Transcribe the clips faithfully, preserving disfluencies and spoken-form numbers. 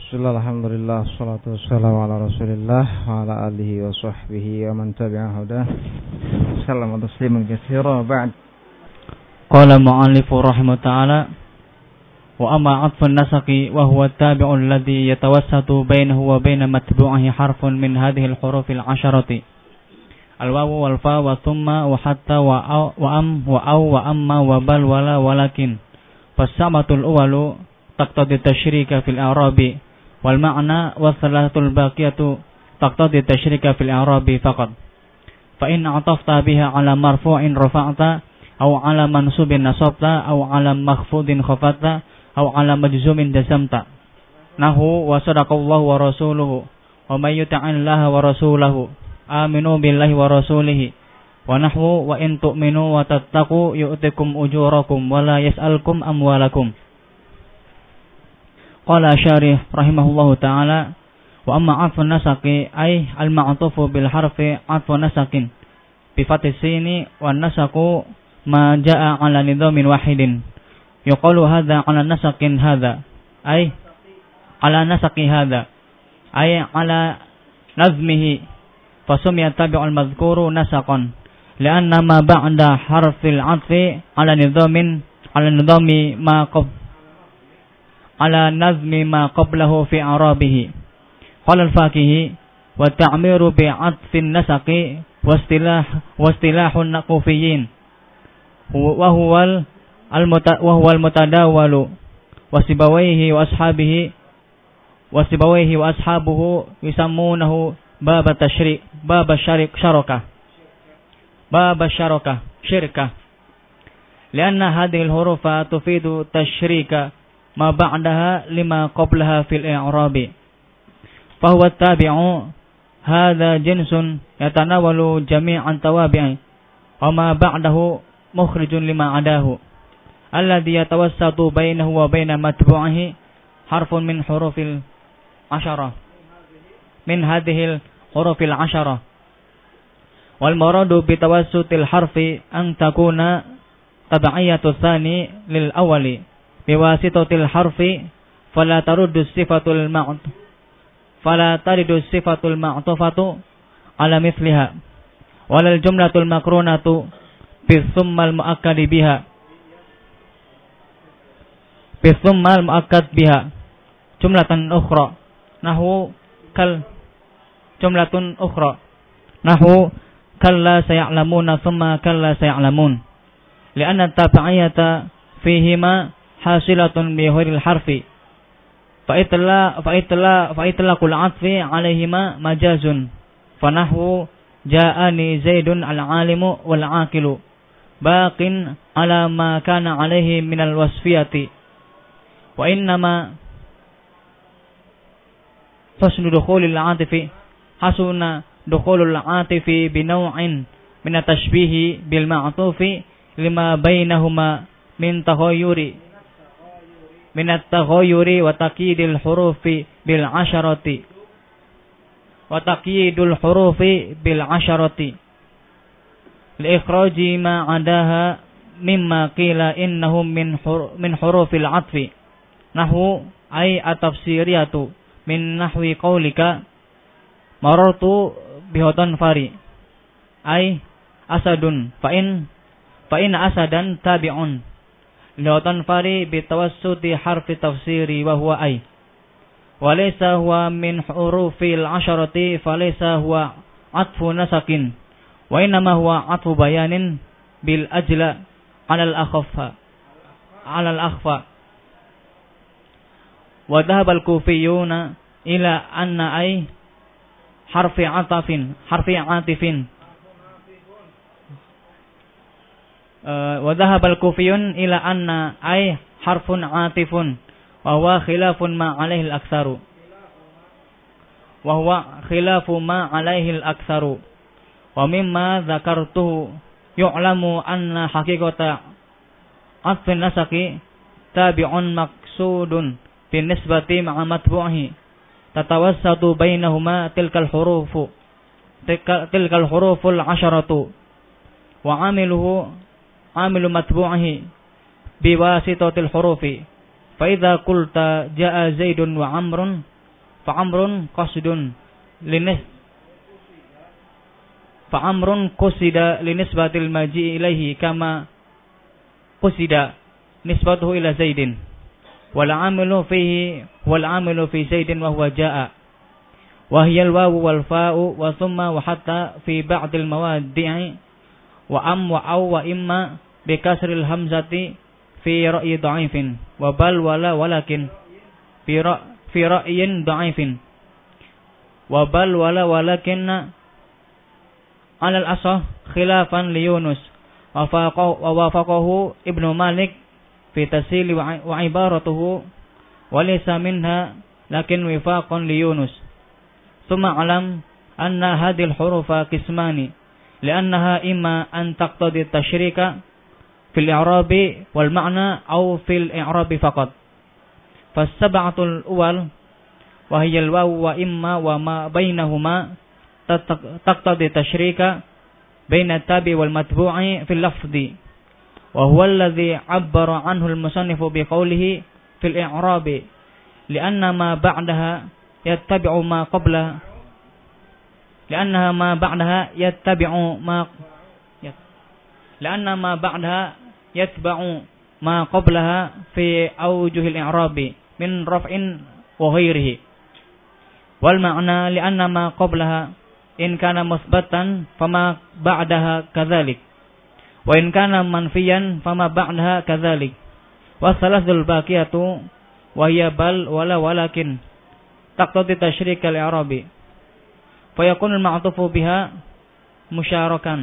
Bismillah, alhamdulillah, salatu wassalamu ala rasulillah wa ala alihi wa sahbihi wa man tabi'a hudah. Assalamu tasliman katsira ba'd. Qala mu'allifu rahimahu ta'ala wa amma 'atfun nasaqi wa huwa at-tabi'u alladhi yatawassatu bainahu wa baina matbu'ihi harfun min hadhihi al-huruf al-'asharati al-wawu wal fa wa thumma wa hatta wa aw wa am wa aw wa amma wa bal wala walakin fas-samatul awwalu taqtadi tasyrika fil i'rabi wal ma'na wa thalathul baqiyatu taqtadi tasyrika fil i'rabi faqat fa in atafta biha ala marfu'in rafa'ta aw ala mansubin nasabta aw ala makhfudin khafata aw ala majzumin jazamta nahu wa sadaqallahu wa rasuluhu wa may yuti'illaha wa rasulahu aminu billahi wa rasulihi wa nahwu wa in tu'minu wa tattaqu yu'tikum ujurakum wa la yas'alkum amwalakum. Qala syarih rahimahullahu ta'ala wa amma 'atfun nasaqi ay al-ma'tufu bil harfi 'atfu nasaqin bi fathis sini wan nasaqu ma jaa'a 'ala nidhamin wahidin yuqalu hadha 'ala nasaqin hadha ay 'ala nasaqi hadha ay 'ala nazmihi fasumya tabi'ul madhkuru nasaqan li'anna ma ba'da harfil 'athfi 'ala nidhamin 'ala nidhami ma qab ala nazmi ma qablahu fi i'rabihi. Qala al-Fakihi wa ta'miru bi 'atfin nasaqi wa istilah wa istilahun naqufiyyin wa huwa al-muta wa huwa al-mutadawwalu wa sibawayhi wa ashabihi wa sibawayhi wa ashabuhu yusammunahu bab at-tashrik bab asy-syarik syaraka bab asy-syaraka syirka lianna hadhihi al-hurufa tufidu tasyrika ma ba'daha lima qablaha fil i'rabi fa huwa at-tabi'u hadha jinsun yatanawalu jami'an tawabi'i wa ma ba'dahu mukhrijun lima adahu alladhi yatawassatu bainahu wa baina matbu'ihi harfun min hurufil ashara min hadhihi hurufil ashara wal muradu bi tawassutil harfi an takuna tabi'iyatu tsani lil awwali biwasitatil harfi fala taruddu sifatul ma't fala taridu sifatul ma'tufatu ala mithliha walal jumlatul makrunatu bisummal muakkadi biha bisummal muakkad biha jumlatan ukhra nahwu kal jumlatun ukhra nahwu kalla saya'lamuna thumma kalla saya'lamun li'anna tabi'iyata fihima hasilatun bi ghairil harfi fa itla fa itla fa itlaqul 'athfi 'alaihima majazun fa nahwu ja'ani zaidun al-'alimu wal 'aqilu baqin 'ala ma kana 'alaihi minal wasfiyati wa innama fasnu dukhulil 'atifi hasuna dukhulul 'atifi bi naw'in min at-tashbihi bil ma'tufi lima bainahuma min taghayyuri min at-taghayyuri wa taqyidil hurufi bil 'asharati wa taqyidul hurufi bil 'asharati li ikhraji ma 'adaha mimma qila innahum min hur, min hurufil 'athfi nahwu ay at-tafsiriyatu min nahwi qaulika marartu bihotan fari ay asadun fa in fa in asadan tabi'un Lautan fari bitawassuti harfi tafsiri wa huwa ay wa laysa huwa min hurufil asharati fa laysa huwa atfu nasaqin wa inma huwa atfu bayanin bil ajla ala al akhfa ala al akhfa wa dhahaba al kufiyuna ila anna ay harfi atafin harfi atifin Uh, wa dhahaba al-kufiyun ila anna ay harfun atifun wa huwa khilafun ma alaihi al-aktsaru wa huwa khilafu ma alaihi al-aktsaru wa mimma dzakartuhu yu'lamu anna haqiqata atfin nasaqi tabi'un maqsudun bin nisbati ma'a matbu'ihi tatawassatu bainahuma tilkal hurufu tilkal huruful asharatu wa amiluhu amilu matbu'ihi biwasitatil hurufi fa idza qulta jaa zaidun wa amrun fa amrun qasidun linis fa amrun qusida linisbatil maji ilaihi kama qusida nisbatuhu ila Zaidin wal amilu fihi wal amilu fi Zaidin wa huwa jaa wa hiya al wawu wal fa'u wa thumma wa hatta fi ba'dil mawadi'i wa am wa aw wa imma bi kasril hamzati fi ra'yi dha'ifin wa bal wala walakin fi ra' fi ra'yin dha'ifin wa bal wala walakin ala al-asah khilafan li Yunus wa wafaqahu Ibnu Malik fi tasili wa ibaratuhu wa laysa minha lakin wifaqan li Yunus thumma alam anna hadhihi al-hurufa qismani li'annaha imma an taqtadi at-tashrika fil i'rabi wal ma'na aw fil i'rabi faqat fas-sab'atul awwal wa hiya al-wawu wa imma wa ma bainahuma taqtadi tashrika baina at-tabi wal matbu'i fil lafzi wa huwa alladhi 'abbara 'anhu al-musannifu bi qawlihi fil i'rabi li'anna ma ba'daha yattabi'u ma qabla li'annaha ma ba'daha yattabi'u ma li'anna ma ba'daha yatba'u ma qablaha fi awjuhil i'rabi min raf'in wa ghairihi wal ma'na li'anna ma qablaha in kana musbatan fama ba'daha kadzalik wa in kana manfiyan fama ba'daha kadzalik wa salasul baqiyatu wa hiya bal wala walakin taqtadi tasyrik al-i'rabi fa yakunu al-ma'tufu biha musyarakan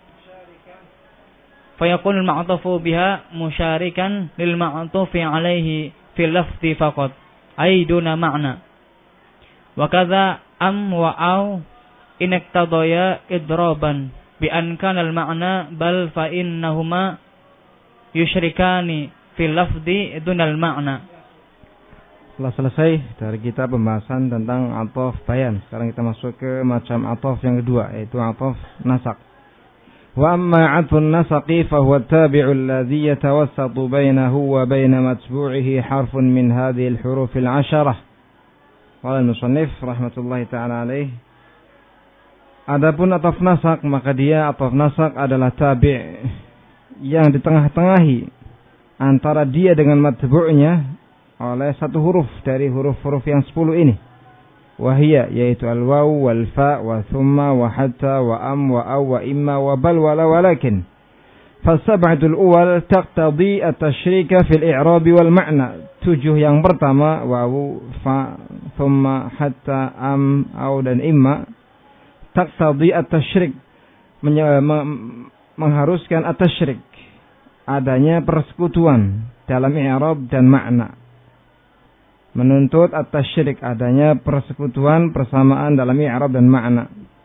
fa yakunu al-ma'tufu biha musyarikan lil ma'tufi alayhi fil lafzi faqat ay duna ma'na wa kadza am wa aw in iqtadaya idraban bi an kana al-ma'na bal fa innahuma yusyrikani fil lafzi dunal ma'na. Setelah selesai dari kita pembahasan tentang ataf bayan, sekarang kita masuk ke macam ataf yang kedua, yaitu ataf nasaq. Wa amma atfun nasaqi fa huwa at-tabi'u alladhi yatawassatu bainahu wa bain matbu'ihi harfun min hadhihi al-huruf al-'asharah. Qala al-musannif rahmatullahi ta'ala alaih. Adapun ataf nasaq, maka dia ataf nasaq adalah tabi' yang di tengah-tengahi antara dia dengan matbu'nya oleh satu huruf dari huruf-huruf yang sepuluh ini. Wahia, yaitu al-waw, wal-fa, wa thumma, wa hatta, wa am, wa aw, wa imma, wa bal, wala, walakin. Fasab'atul awal taqtadi at-tashrika fil i'rabi wal ma'na. Tujuh yang pertama, waw, fa, thumma, hatta, am, aw, dan imma, taqtadi at-tashrik, mengharuskan at-tashrik, adanya persekutuan dalam i'rab dan makna. Menuntut at-tasyrik, adanya persekutuan persamaan dalam i'rab dan makna.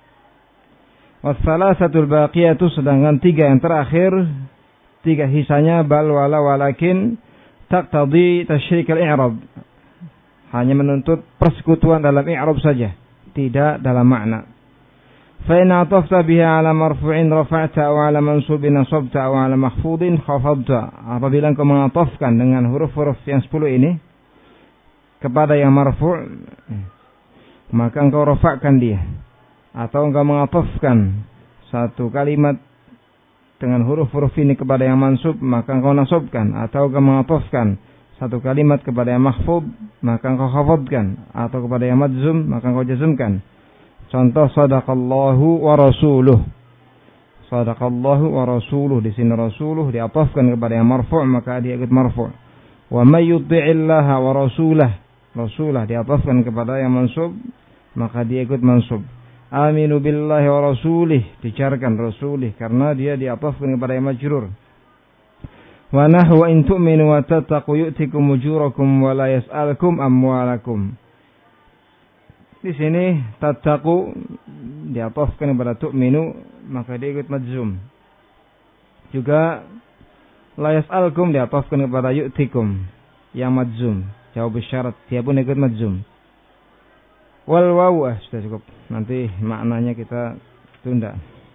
Wassalasatul baqiyatu, sedangkan tiga yang terakhir, tiga hisanya bal wala walakin taqtadi tasyrik al-i'rab, hanya menuntut persekutuan dalam i'rab saja, tidak dalam makna. Fa in atafta biha ala marfu'in rafa'ta aw ala mansubin nasabta aw ala mahfudin khafadta. Apabila engkau mengatafkan dengan huruf-huruf yang sepuluh ini kepada yang marfu', maka engkau rafa'kan dia, atau engkau mengatafkan satu kalimat dengan huruf-huruf ini kepada yang mansub, maka engkau nasabkan, atau engkau mengatafkan satu kalimat kepada yang mahfud, maka engkau khafadkan, atau kepada yang madzum, maka engkau jazmkan. Contoh sadaqallahu wa rasuluh. Sadaqallahu wa rasuluh, di sini rasuluh diatafkan kepada yang marfu', maka dia ikut marfu'. Wa may yuti'illaha wa rasulah, rasulah diatafkan kepada yang mansub, maka dia ikut mansub. Aminu billahi wa rasulih, dicarkan rasulih karena dia diatafkan kepada yang majrur. Wa nahwa in tu'minu wa tattaqu yu'tikum ujurakum wa la yas'alkum amwalakum. Di sini tattaqu diatafkan kepada tu'minu, maka dia ikut majzum. Juga la yas'alkum diatafkan kepada yu'tikum yang majzum, jawab syarat, dia pun ikut majzum. Wal waw, eh, sudah cukup, nanti maknanya kita tunda.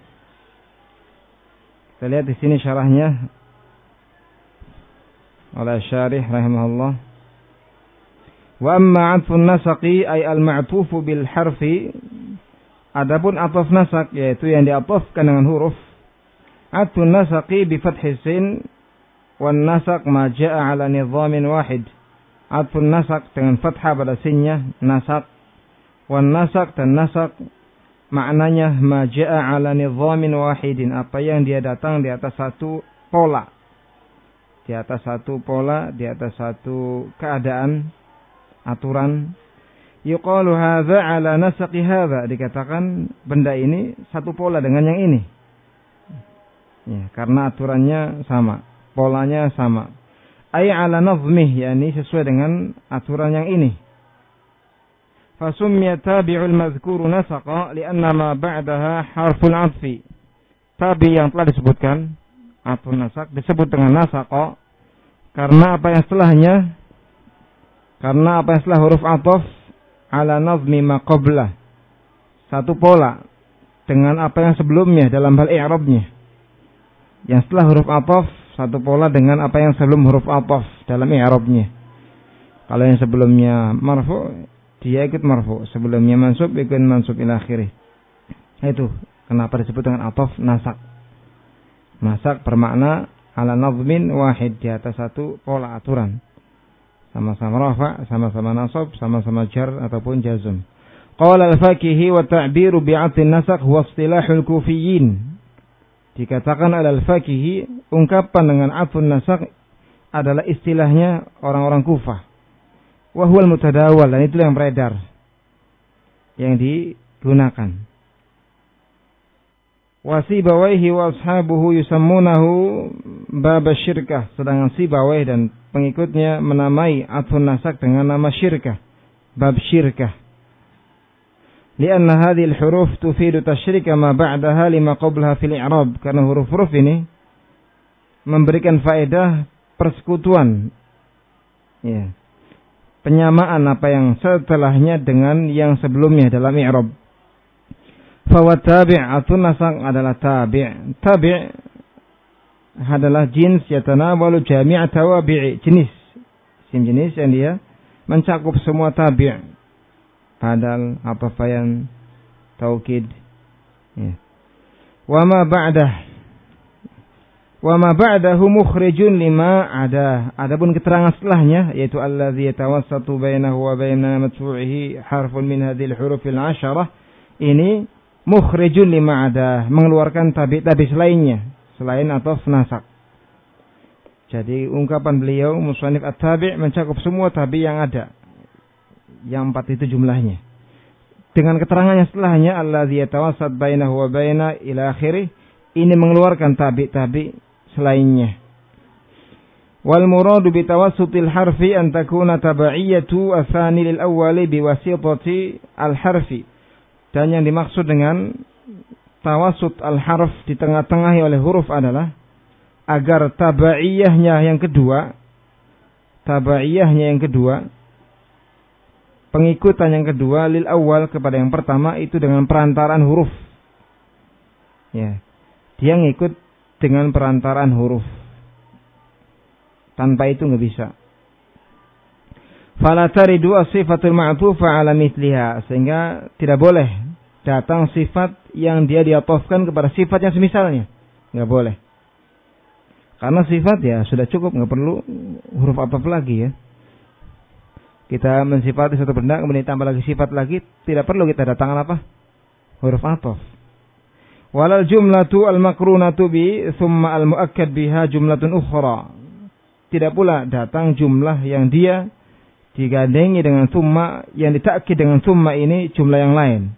Kita lihat di sini syarahnya oleh syarih rahimahullah. Wa amma 'atfun nasaqi ay al-ma'tufu bil harfi. Adapun ataf nasaq yaitu yang diatafkan dengan huruf. 'Atfun nasaqi bi fathis sin wan nasaq ma jaa'a 'ala nidhamin wahid. Atfun nasaq dengan fathah pada sinnya nasaq. Wan nasaq dan nasaq maknanya ma jaa'a 'ala nidhamin wahidin, apa yang dia datang di atas satu pola. Di atas satu pola, di atas satu keadaan, aturan. Yuqalu hadza 'ala nasaqi hadza, dikatakan benda ini satu pola dengan yang ini. Ya, karena aturannya sama, polanya sama. Ay 'ala nazmih, yakni sesuai dengan aturan yang ini. Fasummiya tabi'ul madhkuru nasaqa li'anna ma ba'daha harful 'athfi. Tabi yang telah disebutkan atau nasak disebut dengan nasaqa karena apa yang setelahnya, karena apa yang setelah huruf ataf 'ala nazmi ma qabla, satu pola dengan apa yang sebelumnya dalam hal i'rabnya. Yang setelah huruf ataf satu pola dengan apa yang sebelum huruf ataf dalam i'rabnya. Kalau yang sebelumnya marfu, dia ikut marfu, sebelumnya mansub ikut mansub ila akhirih. Itu kenapa disebut dengan ataf nasak. Nasak bermakna ala nazmin wahid, di atas satu pola aturan. Sama-sama rafa, sama-sama nasab, sama-sama jar ataupun jazm. Qala al-Fakihi wa ta'biru bi'atin nasak huwa istilahul Kufiyyin. Dikatakan al-Fakihi, ungkapan dengan atfun nasak adalah istilahnya orang-orang Kufah. Wa huwal mutadawwal, dan itulah yang beredar, yang digunakan. Wa Sibawaihi wa ashabuhu yusammunahu bab syirkah, sedangkan Sibawaihi dan pengikutnya menamai atfun nasak dengan nama syirkah, bab syirkah. Lianna hadhihi al-huruf tufidu tasyrika ma ba'daha lima qablaha fil i'rab, karena huruf-huruf ini memberikan faedah persekutuan, ya, penyamaan apa yang setelahnya dengan yang sebelumnya dalam i'rab. Fa wa tabi' atun nasak adalah tabi'. Tabi' adalah jins yatanawalu jami' tawabi', jenis. Sim jenis yang dia mencakup semua tabi'. Badal, atafayan, taukid. Ya. Wa ma ba'dah. Wa ma ba'dahu mukhrijun lima ada. Adapun keterangan setelahnya yaitu allazi yatawassatu bainahu wa baina matfu'ihi harfun min hadhil hurufil asyarah, ini mukhrijun lima ada, mengeluarkan tabi-tabi selainnya selain ataf nasak. Jadi ungkapan beliau musannif at-tabi' mencakup semua tabi yang ada, yang empat itu jumlahnya. Dengan keterangannya setelahnya allazi yatawassat bainahu wa baina ila akhirih, ini mengeluarkan tabi-tabi selainnya. Wal muradu bi tawassutil harfi an takuna tabaiyatu atsani lil awwali bi wasitati al harfi. Dan yang dimaksud dengan tawassut al harf, di tengah-tengahi oleh huruf, adalah agar tabaiyahnya yang kedua, tabaiyahnya yang kedua, pengikutan yang kedua lil awal kepada yang pertama itu dengan perantaraan huruf. Ya. Dia ngikut dengan perantaraan huruf. Tanpa itu enggak bisa. Fala taridu as-sifatul ma'tufa 'ala mithliha, sehingga tidak boleh datang sifat yang dia diatofkan kepada sifat yang semisalnya. Enggak boleh. Karena sifat ya sudah cukup, enggak perlu huruf ataf lagi ya. Kita mensifati satu benda kemudian tambah lagi sifat lagi, tidak perlu kita datangkan apa? Huruf ataf. Walal jumlatu al-makrunatu bi thumma al-muakkad biha jumlatun ukhra. Tidak pula datang jumlah yang dia digandengi dengan thumma, yang ditakkid dengan thumma ini jumlah yang lain.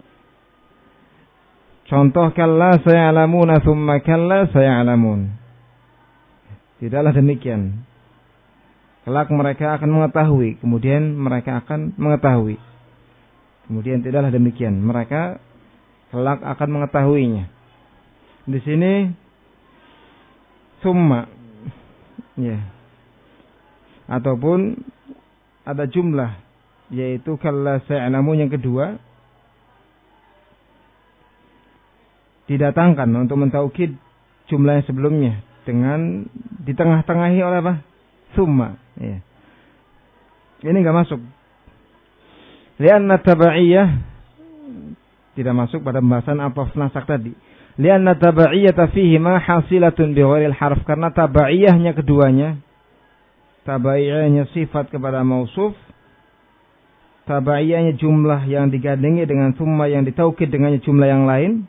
Contoh kalla saya'lamuna thumma kalla saya'lamun. Tidaklah demikian. Kelak mereka akan mengetahui, kemudian mereka akan mengetahui. Kemudian tidaklah demikian, mereka kelak akan mengetahuinya. Di sini summa, ya, ataupun ada jumlah, yaitu kalla saya'lamun yang kedua, didatangkan untuk mentaukid jumlah yang sebelumnya dengan di tengah-tengahi oleh apa? Summa. Ya. Ini enggak masuk. Lianna tabaiyah tidak masuk pada pembahasan ataf nasak tadi. Lianna tabaiyata fihi ma hasilatun bi ghairil harf, karena tabaiyahnya keduanya, tabaiyahnya sifat kepada mausuf, tabaiyahnya jumlah yang digandengi dengan summa yang ditaukid dengannya jumlah yang lain,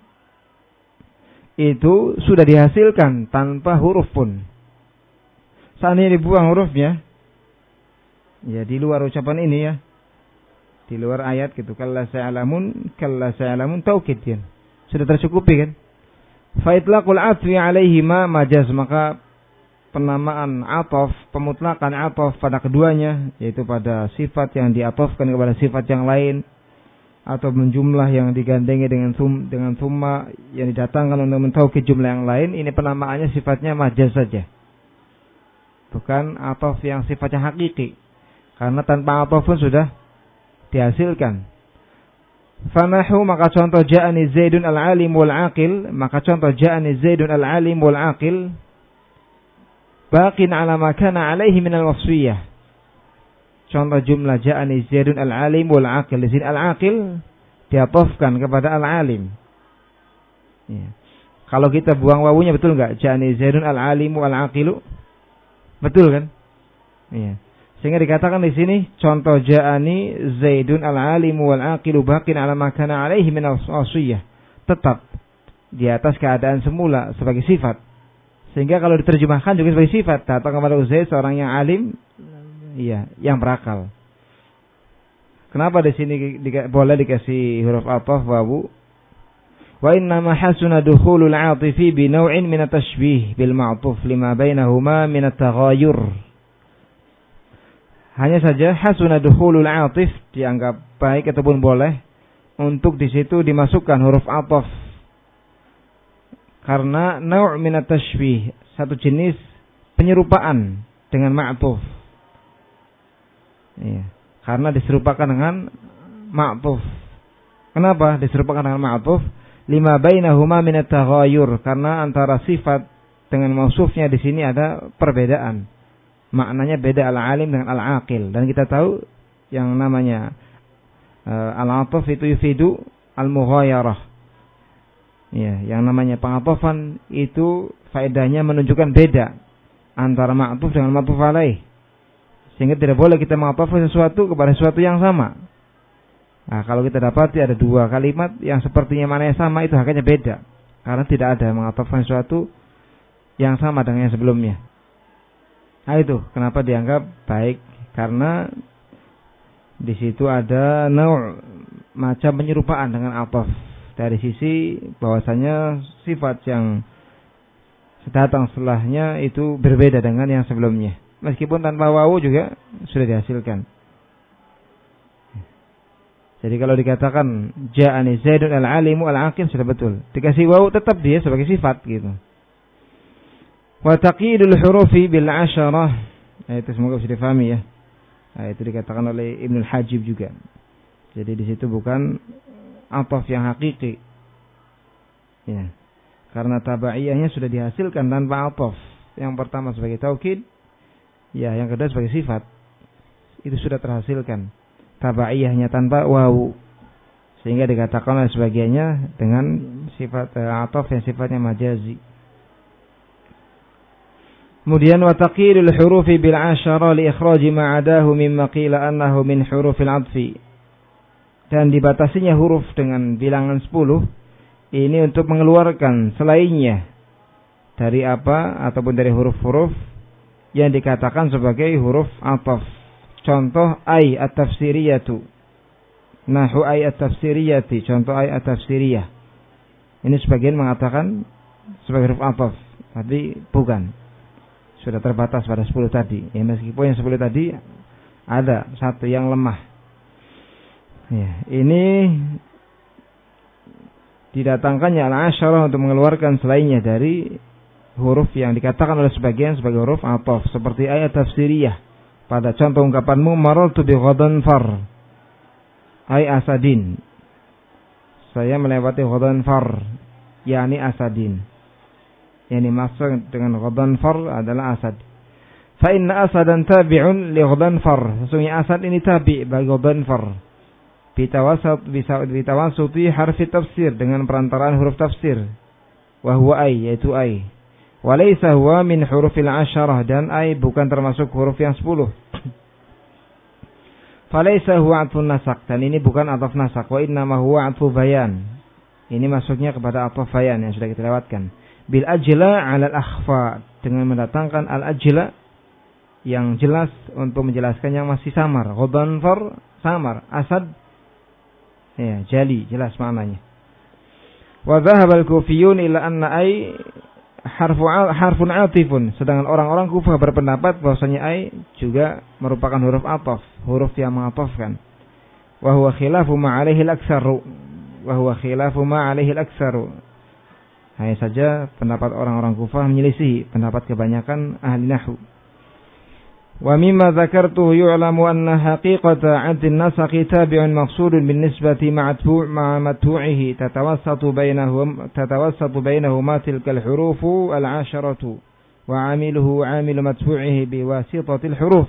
itu sudah dihasilkan tanpa huruf pun. Seandainya dibuang hurufnya, ya di luar ucapan ini ya, di luar ayat gitu, kalla sa'alamun, kalla sa'alamun taukid ya, sudah tercukupi kan. Fa itlaqul atfi alaihi ma majaz, maka penamaan ataf, pemutlakan ataf pada keduanya, yaitu pada sifat yang diatofkan kepada sifat yang lain, atau menjumlah yang digandengi dengan sum, dengan summa yang didatangkan untuk mentaukid jumlah yang lain, ini penamaannya sifatnya majaz saja, bukan ataf yang sifatnya hakiki, karena tanpa ataf pun sudah dihasilkan. Fanahu, maka contoh ja'ani Zaidun al-alim wal-aqil, maka contoh ja'ani Zaidun al-alim wal-aqil baqin ala ma kana alaihi min al-wasfiyah. Contoh jumlah ja'ani Zaidun al-alim wal-aqil, di sini al-aqil diatofkan kepada al-alim. Ya. Kalau kita buang wawunya betul enggak? Ja'ani Zaidun al-alim wal-aqilu. Betul kan? Iya. Sehingga dikatakan di sini contoh ja'ani Zaidun al-alim wal-aqilu baqin ala ma kana alaihi min al-wasfiyah, tetap di atas keadaan semula sebagai sifat. Sehingga kalau diterjemahkan juga sebagai sifat, datang kepada Zaid seorang yang alim, iya, yang berakal. Kenapa di sini di, boleh dikasih huruf ataf wawu? Wa inna ma hasuna dukhulul 'atifi bi naw'in min at-tashbih bil ma'tuf lima bainahuma min at-taghayyur. Hanya saja hasuna dukhulul 'atif dianggap baik ataupun boleh untuk di situ dimasukkan huruf ataf, karena naw' min at-tashbih, satu jenis penyerupaan dengan ma'tuf. Iya, karena diserupakan dengan ma'tuf. Kenapa diserupakan dengan ma'tuf? Lima bainahuma min at-taghayyur, karena antara sifat dengan mausufnya di sini ada perbedaan. Maknanya beda al-alim dengan al-aqil, dan kita tahu yang namanya uh, al-ataf itu yufidu al-mughayarah. Ya, yang namanya pengatofan itu faedahnya menunjukkan beda antara ma'tuf dengan ma'tuf alaih. Sehingga tidak boleh kita mengatofkan sesuatu kepada sesuatu yang sama. Nah, kalau kita dapati ada dua kalimat yang sepertinya maknanya sama, itu hakikatnya beda, karena tidak ada mengatofkan sesuatu yang sama dengan yang sebelumnya. Nah, itu kenapa dianggap baik, karena di situ ada naw' macam penyerupaan dengan ataf, dari sisi bahwasanya sifat yang datang setelahnya itu berbeda dengan yang sebelumnya, meskipun tanpa wawu juga sudah dihasilkan. Jadi kalau dikatakan ja'ani Zaidun al-alimu al-aqil, sudah betul, dikasih wawu tetap dia sebagai sifat gitu. Wa taqidul hurufi bil asyarah, nah, itu semoga bisa difahami ya. Nah, itu dikatakan oleh Ibnu Hajib juga. Jadi di situ bukan ataf yang hakiki, ya, karena tabaiyahnya sudah dihasilkan tanpa ataf. Yang pertama sebagai taukid, ya, yang kedua sebagai sifat, itu sudah terhasilkan. Tabaiyahnya tanpa wawu, sehingga dikatakan oleh sebagiannya dengan sifat uh, ataf yang sifatnya majazi. Kemudian wa taqilul hurufi bil asyara li ikhraji ma adahu mimma qila annahu min hurufil 'athfi. Dan dibatasinya huruf dengan bilangan sepuluh ini untuk mengeluarkan selainnya dari apa ataupun dari huruf-huruf yang dikatakan sebagai huruf ataf. Contoh ay at-tafsiriyatu. Nahu ay at-tafsiriyati, contoh ay at-tafsiriyah. Ini sebagian mengatakan sebagai huruf ataf, tapi bukan. Sudah terbatas pada sepuluh tadi. Ya, meskipun yang sepuluh tadi ada satu yang lemah. Ya, ini didatangkannya al-asyarah untuk mengeluarkan selainnya dari huruf yang dikatakan oleh sebagian sebagai huruf ataf, seperti ayat tafsiriyah. Pada contoh ungkapanmu marartu bi Ghadanfar, ay asadin. Saya melewati Ghadanfar, yakni asadin. Yang dimaksud dengan Ghadanfar adalah asad. Fa inna asadan tabi'un li Ghadhanfar. Sesungguhnya Asad ini tabi' bagi Ghadhanfar. Bitawasat bisa bitawasuti harfi tafsir dengan perantaraan huruf tafsir. Wa huwa ay, yaitu ay. Wa laysa huwa min hurufil asyarah, dan ay bukan termasuk huruf yang sepuluh. Fa laysa huwa atfun nasak, dan ini bukan ataf nasak. Wa innama huwa atfu bayan. Ini masuknya kepada ataf bayan yang sudah kita lewatkan. Bil ajla 'ala al-akhfa, dengan mendatangkan al-ajla yang jelas untuk menjelaskan yang masih samar. Ghadhanfar samar, Asad ya jali, jelas maknanya. Wa dhahaba al-kufiyun ila anna ay harfu harfun atifun, sedangkan orang-orang Kufah berpendapat bahwasanya ay juga merupakan huruf ataf, huruf yang mengatafkan. Wa huwa khilafu ma 'alaihi al-aktsaru, wa huwa khilafu ma 'alaihi al-aktsaru. Hanya saja pendapat orang-orang Kufah menyelisih pendapat kebanyakan ahli nahwu. Wa mimma dzakartuhu yu'lamu anna haqiqata 'adl nasakh tabi'un maqsudun bin nisbati ma'tu' ma'a matbu'ihi tatawassatu bainahum tatawassatu bainahuma tilka al-huruf al-'asharatu wa 'amiluhu 'amilu matbu'ihi biwasitati al-huruf.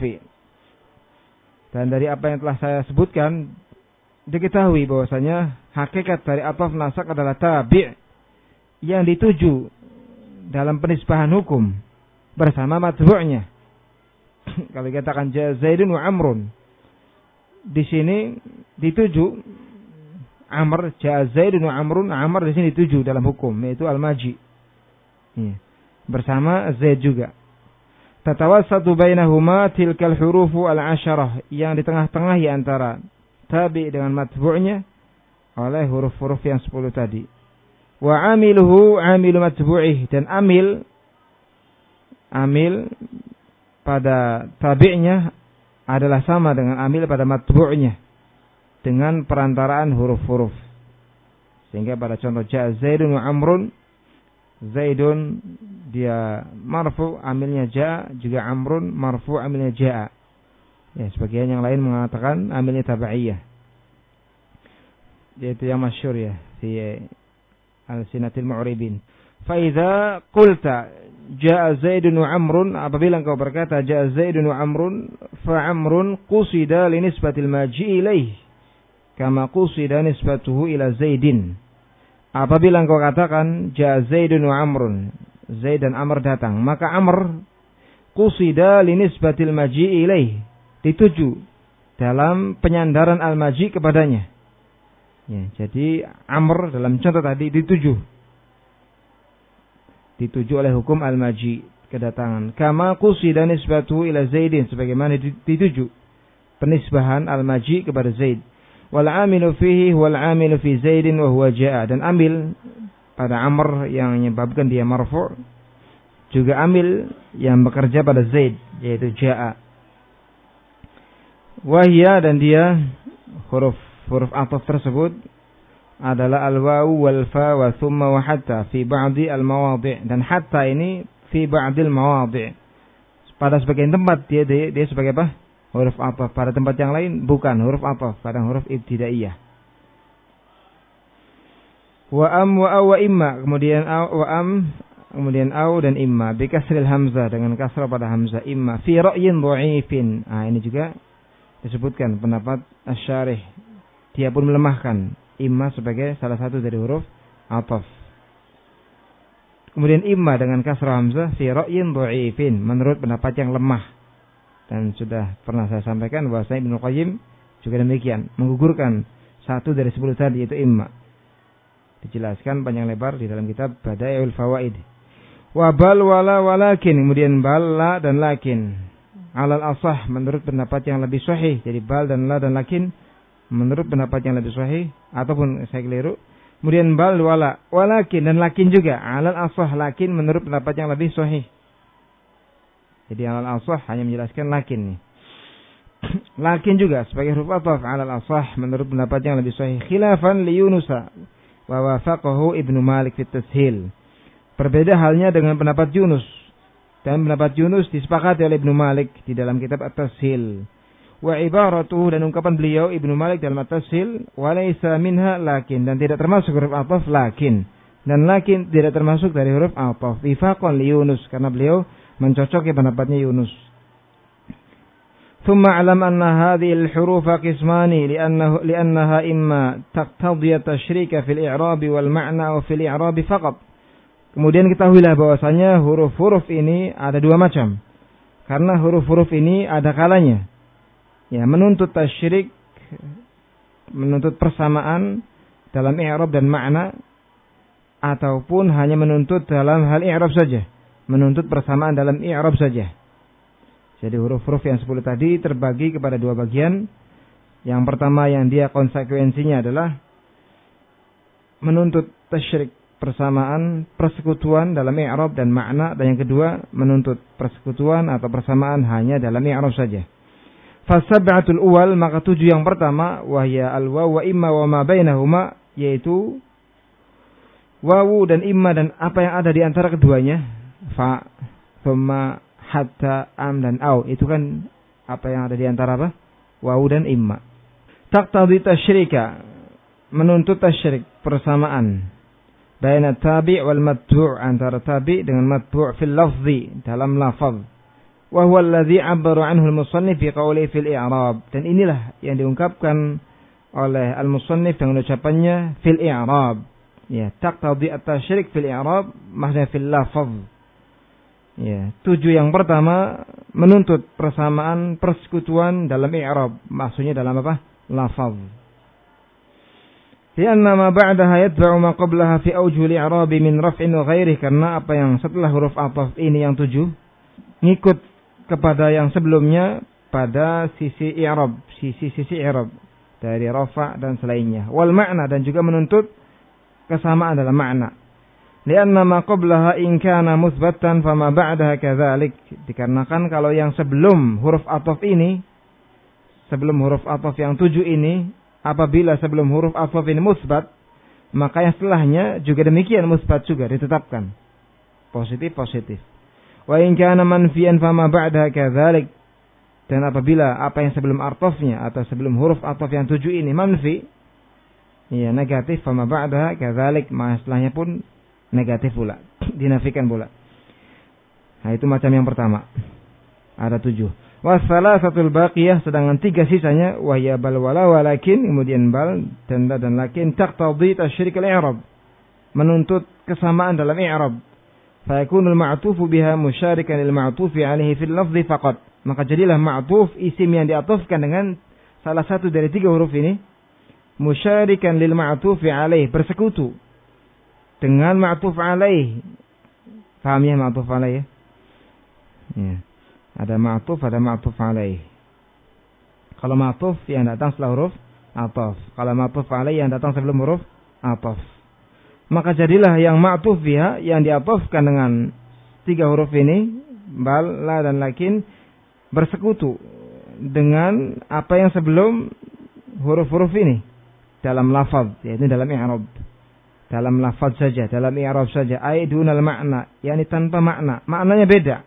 Dan dari apa yang telah saya sebutkan diketahui bahwasanya hakikat dari ataf nasak adalah tabi' yang dituju dalam penisbahan hukum bersama matbu'nya. Kalau dikatakan Zaidun wa Amrun, di sini dituju Amr, Zaidun wa Amrun, Amr di sini dituju dalam hukum, yaitu al-maji. Ya. Bersama Zaid juga. Tatawassatu bainahuma tilkal hurufu al-asyarah, yang di tengah-tengah di antara tabi dengan matbu'nya oleh huruf-huruf yang sepuluh tadi. Wa amiluhu amilu matbu'ih, dan amil amil pada tabi'nya adalah sama dengan amil pada matbu'nya dengan perantaraan huruf-huruf. Sehingga pada contoh ja Zaidun wa Amrun, Zaidun dia marfu, amilnya ja, juga Amrun marfu, amilnya ja. Ya, sebagian yang lain mengatakan amilnya tabaiyah. Yaitu yang masyhur ya di al-sinatil mu'ribin. Fa idza qulta jaa Zaidun wa Amrun, apabila engkau berkata jaa Zaidun wa Amrun, fa Amrun qusida li nisbatil maji ilaih kama qusida nisbatuhu ila Zaidin. Apabila engkau katakan jaa Zaidun wa Amrun, Zaid dan Amr datang, maka Amr qusida li nisbatil maji ilaih, dituju dalam penyandaran al-maji kepadanya. Ya, jadi Amr dalam contoh tadi dituju dituju oleh hukum al-maji, kedatangan. Kama qusida nisbatu ila Zaidin, sebagaimana dituju penisbahan al-maji kepada Zaid. Wal amilu fihi wal amilu fi Zaidin wa huwa jaa, dan amil pada Amr yang menyebabkan dia marfu' juga amil yang bekerja pada Zaid, yaitu jaa. Wahia, dan dia huruf huruf ataf tersebut adalah al-wawu wal fa wa thumma wa hatta fi ba'di al-mawadhi', dan hatta ini fi ba'di al-mawadhi'. Pada sebagian tempat dia dia, dia sebagai apa? Huruf ataf, pada tempat yang lain bukan huruf ataf, pada huruf ibtidaiyah. Wa am wa aw wa imma, kemudian aw wa am, kemudian aw dan imma bi kasril hamzah, dengan kasrah pada hamzah, imma fi ra'yin dha'ifin. Ah, ini juga disebutkan pendapat asy-syarih, dia pun melemahkan imma sebagai salah satu dari huruf ataf. Kemudian imma dengan kasrah hamzah fi ra'yin dha'ifin, menurut pendapat yang lemah. Dan sudah pernah saya sampaikan bahwa Ibnu Qayyim juga demikian, menggugurkan satu dari sepuluh tadi, yaitu imma. Dijelaskan panjang lebar di dalam kitab Bada'iul Fawaid. Wa bal wala walakin, kemudian bal, la dan lakin. Alal asah, menurut pendapat yang lebih sahih. Jadi bal dan la dan lakin menurut pendapat yang lebih sahih, ataupun saya keliru. Kemudian bal wala walakin, dan lakin juga alal asah, lakin menurut pendapat yang lebih sahih. Jadi alal asah hanya menjelaskan lakin nih. Lakin juga sebagai huruf ataf alal asah menurut pendapat yang lebih sahih. Khilafan li Yunus wa wafaqahu Ibnu Malik fi tashil. Berbeda halnya dengan pendapat Yunus. Dan pendapat Yunus disepakati oleh Ibnu Malik di dalam kitab At-Tashil. Wa ibaratuhu, dan ungkapan beliau Ibnu Malik dalam At-Tashil, wa laysa minha lakin, dan tidak termasuk huruf ataf lakin. Dan lakin tidak termasuk dari huruf ataf. Wifaqan li Yunus, karena beliau mencocoki pendapatnya Yunus. ثم اعلم أن هذه الحروف قسمان لأنه لأنها إما تقتضي التشريك في الإعراب والمعنى وفي الإعراب فقط. Kemudian ketahuilah bahwasanya huruf-huruf ini ada dua macam. Karena huruf-huruf ini ada kalanya ya menuntut tasyrik, menuntut persamaan dalam i'rab dan makna, ataupun hanya menuntut dalam hal i'rab saja, menuntut persamaan dalam i'rab saja. Jadi huruf-huruf yang sepuluh tadi terbagi kepada dua bagian. Yang pertama yang dia konsekuensinya adalah menuntut tasyrik, persamaan, persekutuan dalam i'rab dan makna, dan yang kedua menuntut persekutuan atau persamaan hanya dalam i'rab saja. Fasab'atul awal, maka tujuh yang pertama, wahya al-waw wa imma wa ma bainahuma, yaitu wawu dan imma dan apa yang ada di antara keduanya, fa, thumma, hatta, am dan au, itu kan apa yang ada di antara apa? Wawu dan imma. Taqtadi tasyrika, menuntut tasyrik, persamaan baina tabi' wal matbu', antara tabi' dengan matbu' fil lafzi, dalam lafaz. Wa huwa alladhi 'abbara 'anhu al-musannif fi qawlihi fil i'rab, dan inilah yang diungkapkan oleh al-musannif dengan ucapannya fil i'rab. Ya, taqtadi at-tasyrik fil i'rab maksudnya fil lafaz. Ya, tujuh yang pertama menuntut persamaan, persekutuan dalam i'rab, maksudnya dalam apa? Lafaz. Lianna ma ba'daha yatba'u ma qablaha fi awjuh al-i'rab min raf'in wa ghairihi, karena apa yang setelah huruf athaf ini yang tujuh ngikut kepada yang sebelumnya pada sisi i'rab, sisi-sisi i'rab dari rafa' dan selainnya. Wal makna, dan juga menuntut kesamaan dalam makna. Lianna ma qablaha in kana muthbatan fama ba'daha kadzalik, dikarenakan kalau yang sebelum huruf athaf ini, sebelum huruf athaf yang tujuh ini, apabila sebelum huruf athaf ini musbat, maka yang setelahnya juga demikian musbat juga, ditetapkan positif positif. Wa in kana manfiyan fama ba'daha kadzalik, dan apabila apa yang sebelum athafnya atau sebelum huruf athaf yang tujuh ini manfi, ya negatif, fama ba'daha kadzalik, maka setelahnya pun negatif pula, dinafikan pula. Nah, itu macam yang pertama. Ada tujuh. Wassalasatul baqiyah, sedangkan tiga sisanya, wahya bal wala walakin, kemudian bal dan la dan lakin, taqtadi tasyrik al-i'rab, menuntut kesamaan dalam i'rab. Fa yakunul ma'tufu biha musyarikan lil ma'tufi alaihi fil lafzi faqat. Maka jadilah ma'tuf, isim yang diatofkan dengan salah satu dari tiga huruf ini, musyarikan lil ma'tufi alaihi, bersekutu dengan ma'tuf alaih. Paham ya ma'tuf alaih ya? Ya. Ada ma'tuf, ada ma'tuf alaih. Kalau ma'tuf yang datang setelah huruf ataf, kalau ma'tuf alaih yang datang sebelum huruf ataf, maka jadilah yang ma'tuf biha, yang diatofkan dengan tiga huruf ini, bal, la dan lakin, bersekutu dengan apa yang sebelum huruf-huruf ini dalam lafaz, yaitu dalam i'rab. Dalam lafaz saja, dalam i'rab saja, ai dunal makna, yakni tanpa makna, maknanya beda.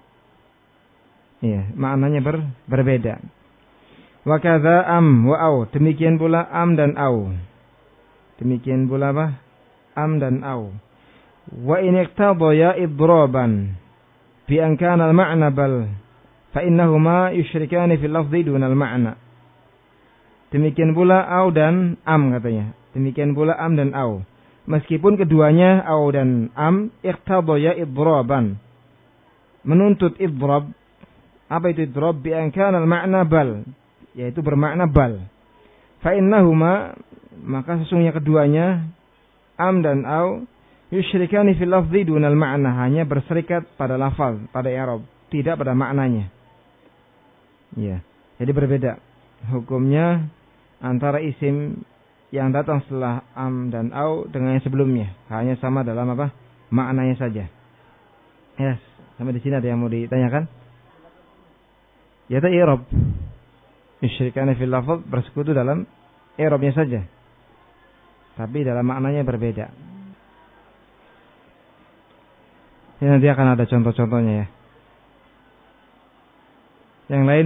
Iya, maknanya ber, berbeda. Wa kadza am wa au, demikian pula am dan au. Demikian pula apa? Am dan au. Wa in iqtadaya idraban bi an kana al ma'na bal fa innahuma yusyrikani fil lafzi dunal ma'na. Demikian pula au dan am katanya. Demikian pula am dan au. Meskipun keduanya au dan am iqtadaya idraban, menuntut idrab. Apa itu idrab? Bi an kana al-ma'na bal, yaitu bermakna bal. Fa innahuma, maka sesungguhnya keduanya am dan au yusyrikani fil lafzi dunal ma'na, hanya berserikat pada lafaz, pada i'rab, tidak pada maknanya. Ya, jadi berbeda hukumnya antara isim yang datang setelah am dan au dengan yang sebelumnya, hanya sama dalam apa? Maknanya saja. Ya, sampai di sini ada yang mau ditanyakan? Ya, itu i'rab. Yusyrikani fil lafaz, bersekutu dalam i'rabnya saja, tapi dalam maknanya berbeda. Ya, nanti akan ada contoh-contohnya ya. Yang lain?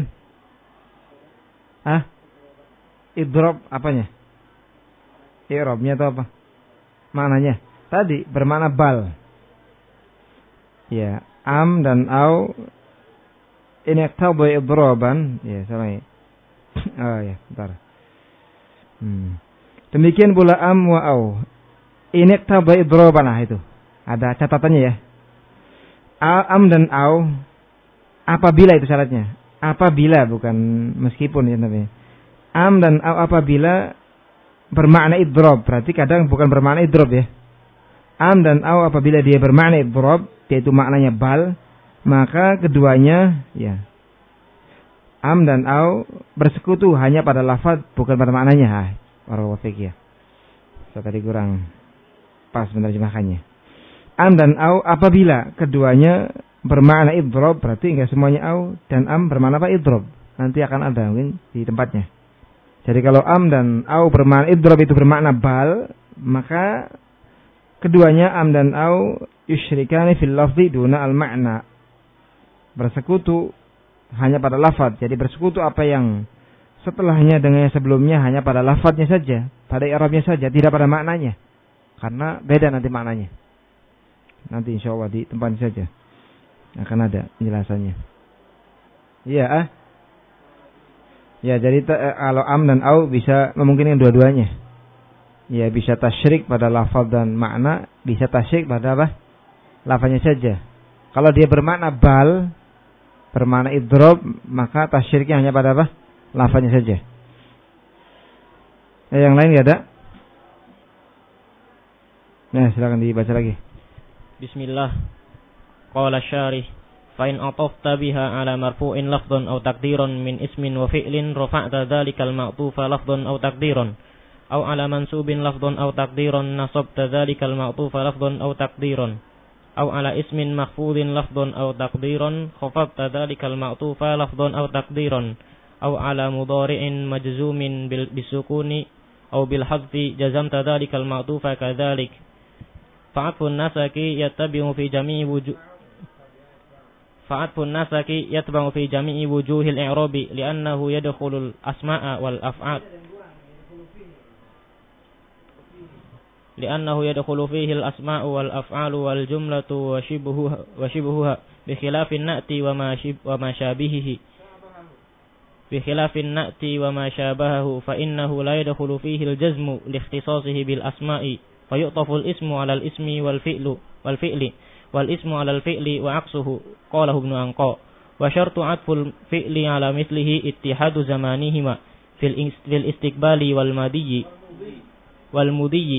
Ah? Idrab apanya? I'rabnya atau apa? Maknanya. Tadi bermakna bal. Ya, am dan au in iqtada idraban, ya salah ya. Oh ya, bentar. Hmm. Demikian pula am wa au. In iqtada idraban, nah itu. Ada catatannya ya. Am dan au apabila itu syaratnya. Apabila bukan meskipun ya namanya. Am dan au apabila bermakna idrob, berarti kadang bukan bermakna idrob ya. Am dan au apabila dia bermakna idrob, yaitu maknanya bal, maka keduanya ya. Am dan au bersekutu hanya pada lafaz bukan pada maknanya. Ha, para fikih ya. Saya tadi kurang pas menerjemahkannya. Am dan au apabila keduanya bermakna idrob, berarti enggak semuanya au dan am bermakna apa idrob. Nanti akan ada mungkin di tempatnya. Jadi kalau am dan au bermakna idrob itu bermakna bal, maka keduanya am dan au yusyrikani fil lafzi duna al makna. Bersekutu hanya pada lafaz. Jadi bersekutu apa yang setelahnya dengan yang sebelumnya hanya pada lafaznya saja, pada i'rabnya saja, tidak pada maknanya. Karena beda nanti maknanya. Nanti insyaallah di tempatnya saja akan ada penjelasannya. Iya, ah. Ya, jadi kalau am dan au bisa memungkinkan dua-duanya. Ya, bisa tasyrik pada lafaz dan makna, bisa tasyrik pada apa? Lafaznya saja. Kalau dia bermakna bal, bermakna idrob, maka tasyriknya hanya pada apa? Lafaznya saja. Ya, yang lain enggak ada? Nah, silakan dibaca lagi. Bismillah. Qala syarih fa in atafta biha ala marfu'in lafdhan aw taqdiran min ismin wa fi'lin rafa'ta dhalikal ma'tufa lafdhan aw taqdiran aw ala mansubin lafdhan aw taqdiran nasabta dhalikal ma'tufa lafdhan aw taqdiran aw ala ismin mahfudhin lafdhan aw taqdiran khafadta dhalikal ma'tufa lafdhan aw taqdiran aw ala mudhari'in majzumin bil bisukuni aw bil hadfi jazamta dhalikal ma'tufa kadzalik fa'atfun nasaki yattabi'u fi jami'i wujuh فعطف النسك يتبع في جميع وجوه الإعراب لأنه يدخل الأسماء والأفعال لأنه يدخل فيه الأسماء والأفعال والجملة وشبهها, وشبهها بخلاف النأت وما, شب وما شابهه بخلاف النأت وما شابهه فإنه لا يدخل فيه الجزم لاختصاصه بالأسماء فيؤطف الاسم على الاسم والفعل والفعل والاسم على الفعل وعكسه قاله ابن أنقاء وشرط عطف الفعل على مثله اتحاد زمانهما في الاستقبال والماضي والمضي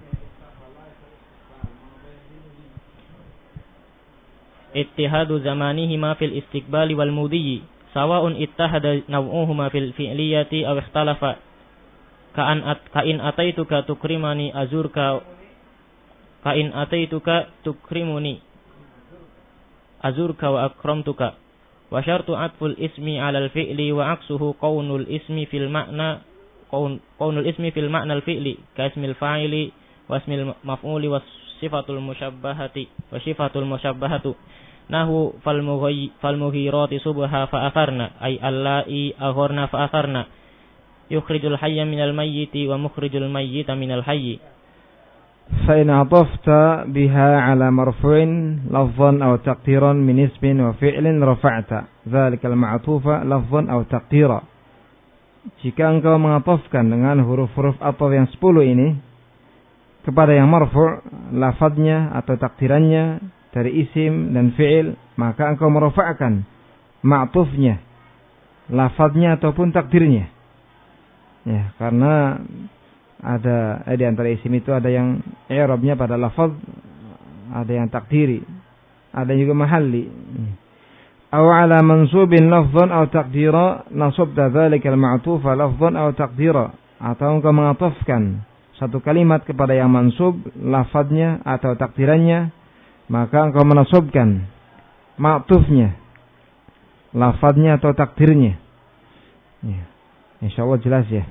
اتحاد زمانهما في الاستقبال والمضي سواء اتحد نوعهما في الفعلية أو اختلف كأن أتيتك تكرمني أزورك Fa'in ataituka tukrimuni azurka wa akramtuka wa syartu atful ismi 'alal fi'li wa aksuhu qaunul ismi fil ma'na qaunul ismi fil ma'na al fi'li ka ismil fa'ili wa ismil maf'uli wa sifatul musyabbahati wa sifatul musyabbahatu nahu fal mughayyi fal mughirati subha fa atharna ay allai agharna fa atharna yukhrijul hayya minal mayyiti wa mukhrijul mayyita minal hayyi فإن عطفت بها على مرفوع لفظا أو تقديرا من اسم وفعل رفعت ذلك المعطوف لفظا أو تقديرا. Jika engkau mengatofkan dengan huruf-huruf ataf yang sepuluh ini kepada yang marfu' lafadznya atau takdirannya dari isim dan fi'il, maka engkau merofa'kan ma'tufnya, lafadznya ataupun takdirnya. Ya, karena ada eh, di antara isim itu ada yang i'rabnya pada lafaz, ada yang takdiri, ada juga mahalli. Aw ala mansubin lafzan aw taqdira nasabta dzalika al-ma'tufa lafzan aw taqdira, atau engkau mengatofkan satu kalimat kepada yang mansub lafaznya atau takdirannya, maka engkau menasabkan ma'tufnya, lafaznya atau takdirnya. Ya. Insyaallah jelas ya.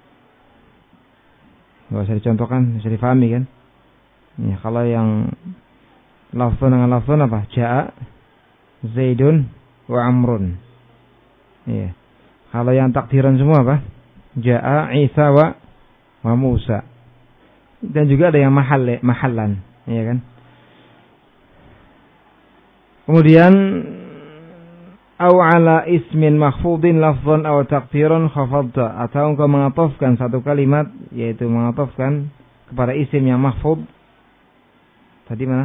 Enggak usah dicontohkan, bisa difahami kan? Ya, kalau yang lafzun dengan lafzun apa? Ja'a Zaidun wa Amrun. Iya. Kalau yang takdiran semua apa? Ja'a Isa wa wa Musa. Dan juga ada yang mahal, mahallan, ya kan? Kemudian Aw ala ismin makhfudin lafzan aw taqdiran khafadta, atau engkau mengatofkan satu kalimat, yaitu mengatofkan kepada isim yang mahfud. Tadi mana?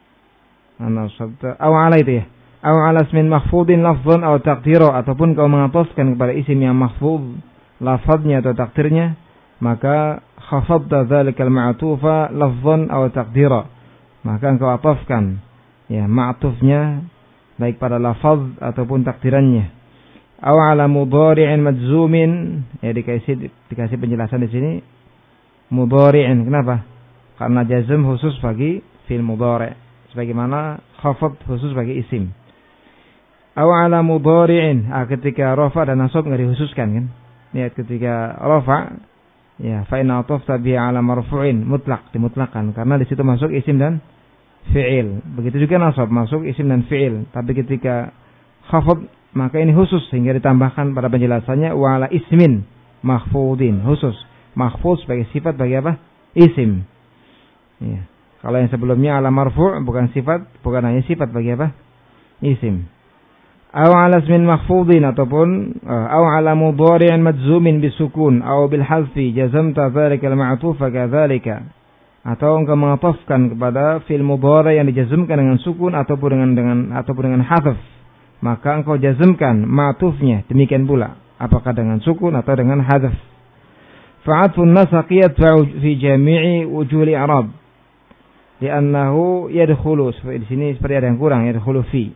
Ana sabta aw ala itu ya. Aw ala ismin makhfudin lafzan aw taqdiran, ataupun kau mengatofkan kepada isim yang mahfud lafadznya atau takdirnya, maka khafadta dzalikal ma'tufa lafzan aw taqdiran, maka engkau atofkan ya ma'tufnya baik pada lafaz ataupun takdirannya. Aw ala mudhari'in majzumin, ya dikasih dikasih penjelasan di sini mudhari'in. Kenapa? Karena jazm khusus bagi fi'il mudhari', sebagaimana khafad khusus bagi isim. Aw ala mudhari'in, ah, ketika rafa dan nasab enggak dikhususkan kan? Lihat ketika rafa ya fa in atafta bi ala marfu'in mutlaq, dimutlakan karena di situ masuk isim dan fi'il. Begitu juga nasab masuk isim dan fi'il. Tapi ketika khafad maka ini khusus sehingga ditambahkan pada penjelasannya wa ala ismin mahfudin, khusus mahfuz sebagai sifat bagi apa? Isim. Ya. Kalau yang sebelumnya ala marfu' bukan sifat, bukan hanya sifat bagi apa? Isim. Aw ala ismin mahfudin, ataupun aw ala mudhari'in majzumin bisukun aw bil hadfi jazamta dzalika al ma'tufa kadzalika, atau engkau mengatofkan kepada fi'il mudhari yang dijazmkan dengan sukun ataupun dengan dengan ataupun dengan hadzf, maka engkau jazmkan ma'tufnya demikian pula, apakah dengan sukun atau dengan hadzf. Fa'atfun nasaq yadfa'u fi jami'i wujuhil i'rab li'annahu yadkhulu, di sini seperti ada yang kurang, yadkhulu fi.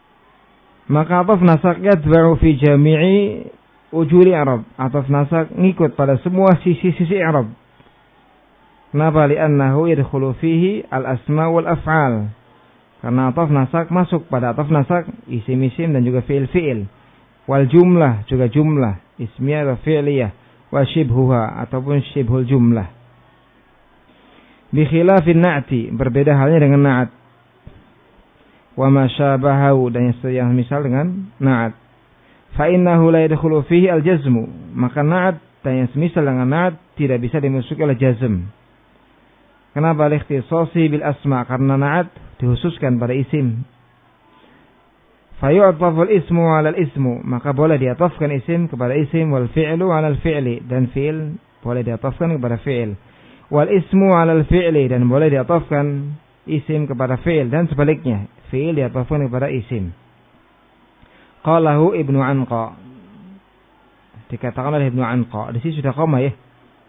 Maka ataf nasaq yadfa'u fi jami'i wujuhil i'rab, ataf nasaq ngikut pada semua sisi-sisi i'rab. Kenapa? Li'annahu yadkhulu fihi al-asma wal af'al. Karena ataf nasaq masuk pada ataf nasaq isim-isim dan juga fi'il-fi'il. Wal jumlah juga jumlah, ismiyah atau fi'liyah, wa shibhuha ataupun shibhul jumlah. Bi khilafin na'ti, berbeda halnya dengan na'at. Wa ma syabahu, dan yang misal dengan na'at. Fa innahu la yadkhulu fihi al-jazmu, maka na'at dan yang semisal dengan na'at tidak bisa dimasuki oleh jazm. Kenapa? Likhtisasi bil asma, karena na'at dikhususkan pada isim. Fayu'taful ismu 'ala al-ismu, maka boleh diatafkan isim kepada isim, wal fi'lu 'ala al-fi'li, dan fi'il boleh diatafkan kepada fi'il. Wal ismu 'ala al-fi'li, dan boleh diatafkan isim kepada fi'il, dan sebaliknya, fi'il diatafkan kepada isim. Qalahu Ibnu Anqa, dikatakan oleh Ibnu Anqa. Di sini sudah koma ya.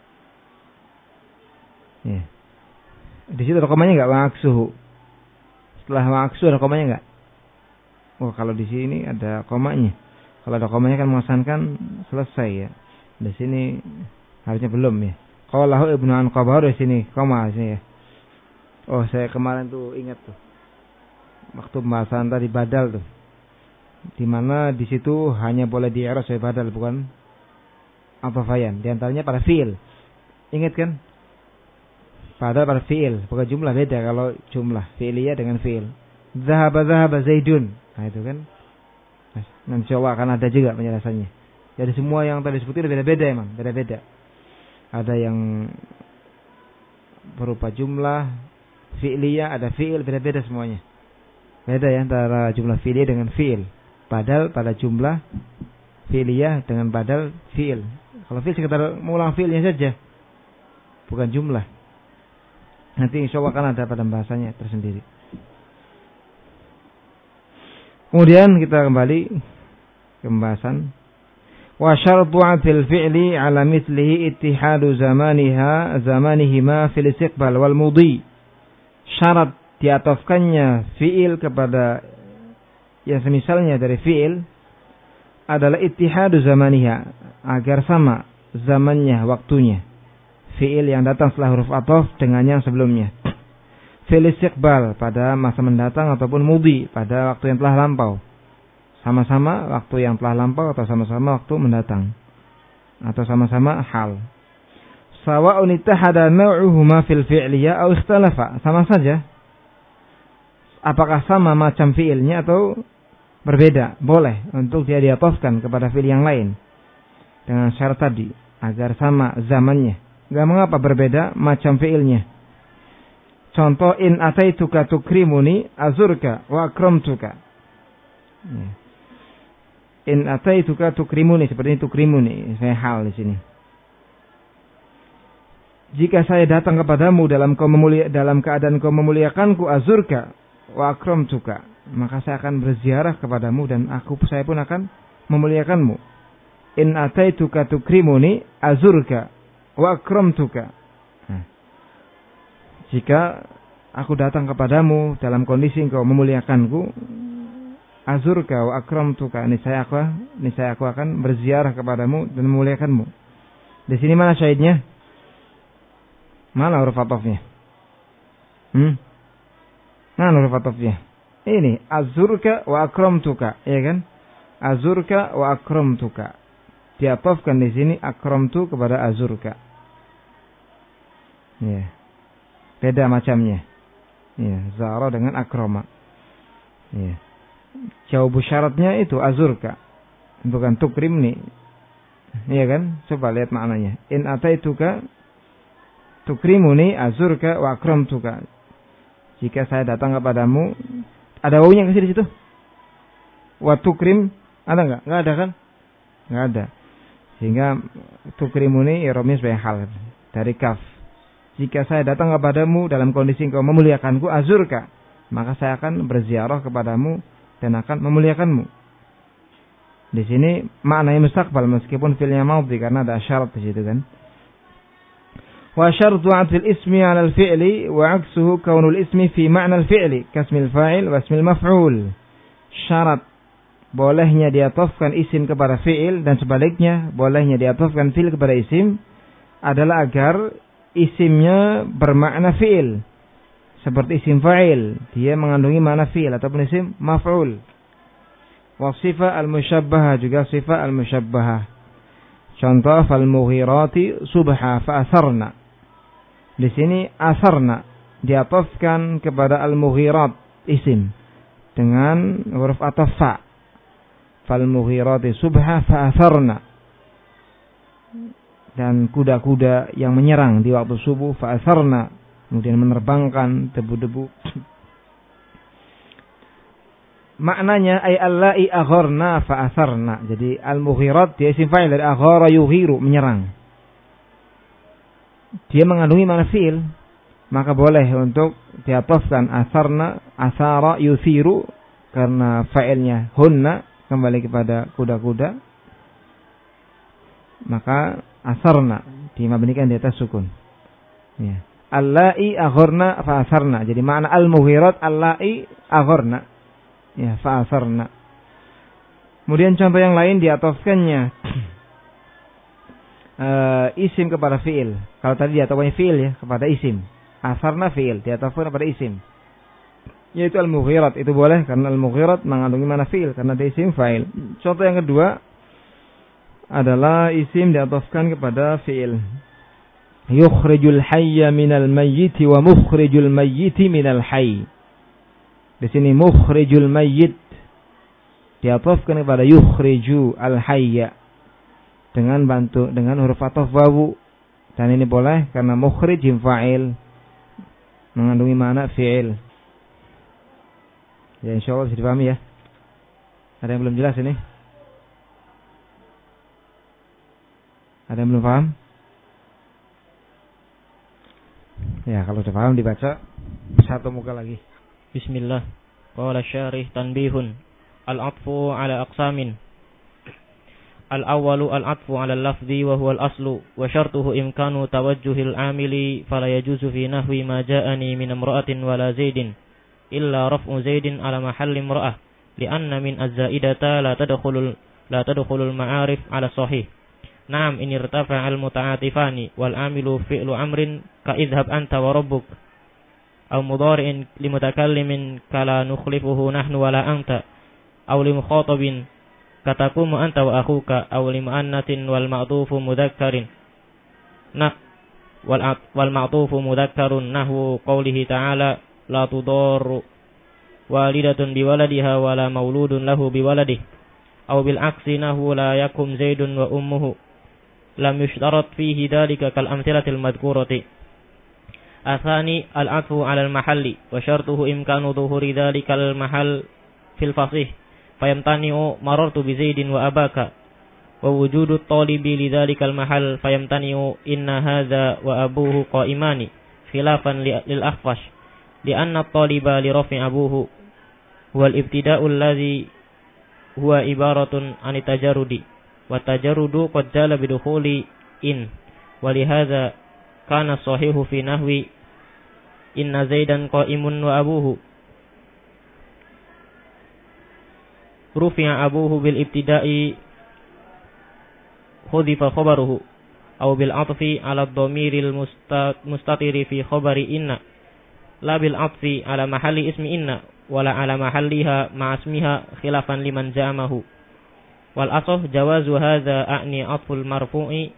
Ya. Di situ ada komanya enggak? Wa'aksuhu. Setelah wa'aksuhu ada komanya enggak? Oh, kalau di sini ada komanya. Kalau ada komanya kan mengesankan selesai ya. Di sini harusnya belum ya. Qalahu Ibnu Anqa, baru di sini koma di sini ya. Oh, saya kemarin tuh ingat tuh. Waktu pembahasan tadi badal tuh. Di mana di situ hanya boleh di-i'rab sebagai badal, bukan athafayan. Di antaranya pada fi'il. Ingat kan? Padahal pada fi'il, bukan jumlah, beda kalau jumlah fi'liyah dengan fi'il. Zahaba zahaba Zaidun. Nah itu kan. Nanti insya Allah akan ada juga penjelasannya. Jadi semua yang tadi disebutin beda-beda emang, beda-beda. Ada yang berupa jumlah fi'liyah, ada fi'il, beda-beda semuanya. Beda ya antara jumlah fi'liyah dengan fi'il. Padahal pada jumlah fi'liyah dengan badal fi'il. Kalau fi'il sekedar mengulang fi'ilnya saja, bukan jumlah. Nanti insya Allah akan ada pada bahasanya tersendiri. Kemudian kita kembali ke pembahasan. Wa syartu 'atil fi'li 'ala mithlihi ittihadu zamaniha zamanihima fil istiqbal wal mudhi. Syarat diatofkannya fi'il kepada yang semisalnya dari fi'il adalah ittihadu zamaniha, agar sama zamannya, waktunya. Fi'il yang datang setelah huruf ataf dengan yang sebelumnya. Fil istiqbal, pada masa mendatang, ataupun mudhi, pada waktu yang telah lampau. Sama-sama waktu yang telah lampau atau sama-sama waktu mendatang. Atau sama-sama hal. Sawa'un ittahada naw'uhuma fil fi'liyah aw ikhtalafa. Sama saja. Apakah sama macam fi'ilnya atau berbeda? Boleh untuk dia diatofkan kepada fi'il yang lain. Dengan syarat tadi, agar sama zamannya. Gak mengapa berbeda macam fi'ilnya. Contoh, in ataituka tukrimuni azurka wa akramtuka. Ya. In ataituka tukrimuni, seperti ini tukrimuni, saya hal di sini. Jika saya datang kepadamu dalam kau memulia, dalam keadaan kau memuliakanku, azurka wa akramtuka, maka saya akan berziarah kepadamu dan aku saya pun akan memuliakanmu. In ataituka tukrimuni azurka wa akramtuka. Nah, jika aku datang kepadamu dalam kondisi engkau memuliakanku, azurka wa akramtuka, niscaya aku niscaya aku akan berziarah kepadamu dan memuliakanmu. Di sini mana syahidnya? Mana huruf atofnya? Hmm? Mana huruf atofnya? Ini azurka wa akramtuka, ya kan? Azurka wa akramtuka. Diatofkan di sini akramtu kepada azurka. Ya. Beda macamnya. Ya, zara dengan akrama. Ya. Jawab syaratnya itu azurka, bukan tukrimni. Iya kan? Coba lihat maknanya. In ataituka tukrimuni azurka wa akramtuka. Jika saya datang kepadamu, ada wawunya ke situ? Wa tukrim ada enggak? Enggak ada kan? Enggak ada. Sehingga tukrimuni iromnya sebagai hal dari kaf. Jika saya datang kepadamu dalam kondisi engkau memuliakanku azurka, maka saya akan berziarah kepadamu dan akan memuliakanmu. Di sini maknanya mustaqbal meskipun fi'ilnya madhi karena ada syarat di situ kan. Wa syartu 'atfil ismi 'ala al-fi'li wa 'aksuhu kaunul ismi fi ma'na al-fi'li kasmil fa'il wa ismil maf'ul. Syarat bolehnya diatofkan isim kepada fi'il dan sebaliknya bolehnya diatofkan fi'il kepada isim adalah agar isimnya bermakna fi'il. Seperti isim fa'il, dia mengandungi makna fi'il ataupun isim maf'ul. Wa sifah al-musyabbahah juga sifah al-musyabbahah. Contoh fal-mughirati subha fa'atharna. Di sini asarna diatofkan kepada al-mughirat isim dengan huruf ataf fa. Fal-mughirati subha fa'atharna. Dan kuda-kuda yang menyerang di waktu subuh fa'atharna, kemudian menerbangkan debu-debu. Maknanya ay allai agharna fa'atharna. Jadi al-mughirat dia isim fa'il dari aghara yughiru, menyerang. Dia mengandungi makna fi'il, maka boleh untuk diatofkan asarna, asara yuthiru karena fa'ilnya hunna kembali kepada kuda-kuda. Maka asarna dimabnikan di atas sukun. Ya. Allai agharna fa'asarna. Jadi makna al-mughirat allai agharna. Ya, fa'asarna. Kemudian contoh yang lain diatofkannya uh, isim kepada fi'il. Kalau tadi diatofkannya fi'il ya kepada isim. Asarna fi'il diatofkan kepada isim. Yaitu al-mughirat, itu boleh karena al-mughirat mengandungi mana fi'il karena dia isim fa'il. Contoh yang kedua adalah isim diatofkan kepada fi'il. Yukhrijul hayya minal mayyiti wa mukhrijul mayyiti minal hayy. Di sini mukhrijul mayyit diatofkan kepada yukhriju al-hayya dengan bantu dengan huruf ataf wawu, dan ini boleh karena mukhrij fa'il mengandungi makna fi'il. Ya insyaallah bisa dipahami ya. Ada yang belum jelas ini? Ada yang belum paham? Ya kalau sudah paham dibaca satu muka lagi. Bismillah. Qala syarih tanbihun. Al-'atfu 'ala aqsamin. Al-awwalu al-'atfu 'ala al-lafzi wa huwa al-aslu wa syartuhu imkanu tawajjuhil 'amili fala yajuzu fi nahwi ma ja'ani min imra'atin wala zaidin illa raf'u zaidin 'ala mahalli imra'ah li'anna min az-za'idata la tadkhulul la tadkhulul ma'arif 'ala sahih. Naam in irtafa'a al-muta'atifani wal 'amilu fi'lu amrin ka idhhab anta wa rabbuk aw mudhari'in limutakallimin kala nukhlifuhu nahnu wala anta aw limukhatabin katakumu anta wa akhuka aw limu'annatin wal ma'tufu mudhakkarin nak wal wal ma'tufu mudhakkarun nahwu qawlihi ta'ala la tudarru walidatun biwaladiha wala mauludun lahu biwaladihi aw bil aksi nahwu la yakum zaidun wa ummuhu lam yushtarat fihi dhalika kal amthilatil madhkurati. Athani al-'atfu 'ala al-mahalli wa syartuhu imkanu dhuhuri dhalikal mahall fil fasih fayamtani'u marartu bi Zaidin wa abaka wa wujudu talibi lidzalikal mahal fayamtani'u inna hadza wa abuhu qa'imani khilafan lil akhfash li'anna at-taliba li raf'i abuhu wal ibtida'u alladhi huwa ibaratun an tajarrudi wa tajarrudu qad jala bi dukhuli in wa li hadza kana sahihu fi nahwi inna Zaidan qa'imun wa abuhu rufi'a abuhu bil ibtida'i khudifa khabaruhu aw bil atfi ala ad-dhamiril mustatiri fi khabari inna la bil atfi ala mahalli ismi inna wala ala mahalliha ma ismiha khilafan liman ja'amahu wal asah jawazu hadza a'ni atful marfu'i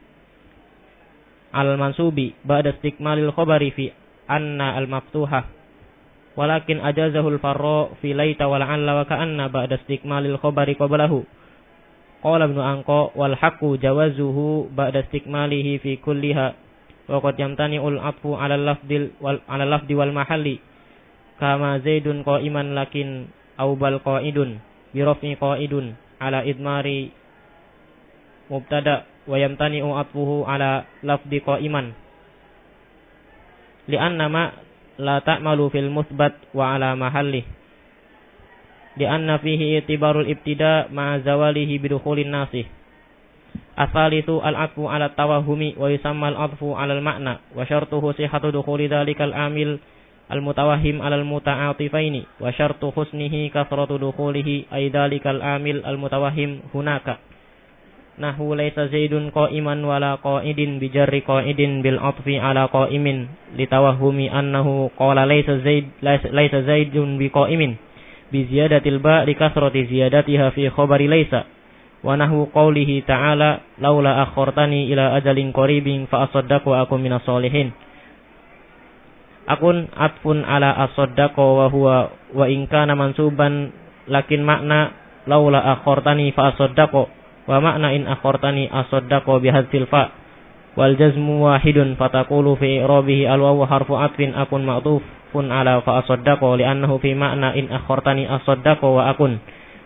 al mansubi ba'da istikmalil khabari fi anna al maftuha walakin ajazahu al farra fi laita wal alla wa ka'anna ba'da istikmalil khabari qablahu qala ibnu anqa wal haqqu jawazuhu ba'da istikmalihi fi kulliha wa qad yamtani'ul atfu 'ala al-lafdil wal 'ala al-lafdi wal mahalli kama Zaidun qa'iman lakin aw bal qa'idun bi raf'i qa'idun 'ala idmari mubtada wa yamtani'u atfuhu 'ala lafdi qa'iman li'anna ma la ta'malu fil musbat wa 'ala mahalli li'anna fihi i'tibarul ibtida' ma'a zawalihi bidukhulin nasih asalitu al-atfu 'ala tawahhumi wa yusamma al-atfu 'ala al-ma'na wa syartuhu sihhatu dukhuli dhalikal amil al-mutawahhim 'ala al-muta'atifaini wa syartu husnihi kasratu dukhulihi ay dhalikal amil al-mutawahhim hunaka nahu laysa Zaidun qa'iman wala qa'idin bi jarri qa'idin bil atfi 'ala qa'imin litawahhumi annahu qala laysa Zaid laysa Zaidun bi qa'imin bi ziyadatil ba li kasrati ziyadatiha fi khabari laysa wa nahu qawlihi ta'ala laula akhartani ila ajalin qaribin fa asaddaqu wa akum minas solihin akun atfun ala asaddaqa wa huwa wa in kana mansuban lakin makna laula akhartani fa asaddaqa wa makna in akhartani asaddaqa bi hadzil fa wal jazmu wahidun fataqulu fi i'rabihi al wawu harfu atfin akun ma'tufun ala fa asaddaqa li'annahu fi makna in akhartani asaddaqa wa akun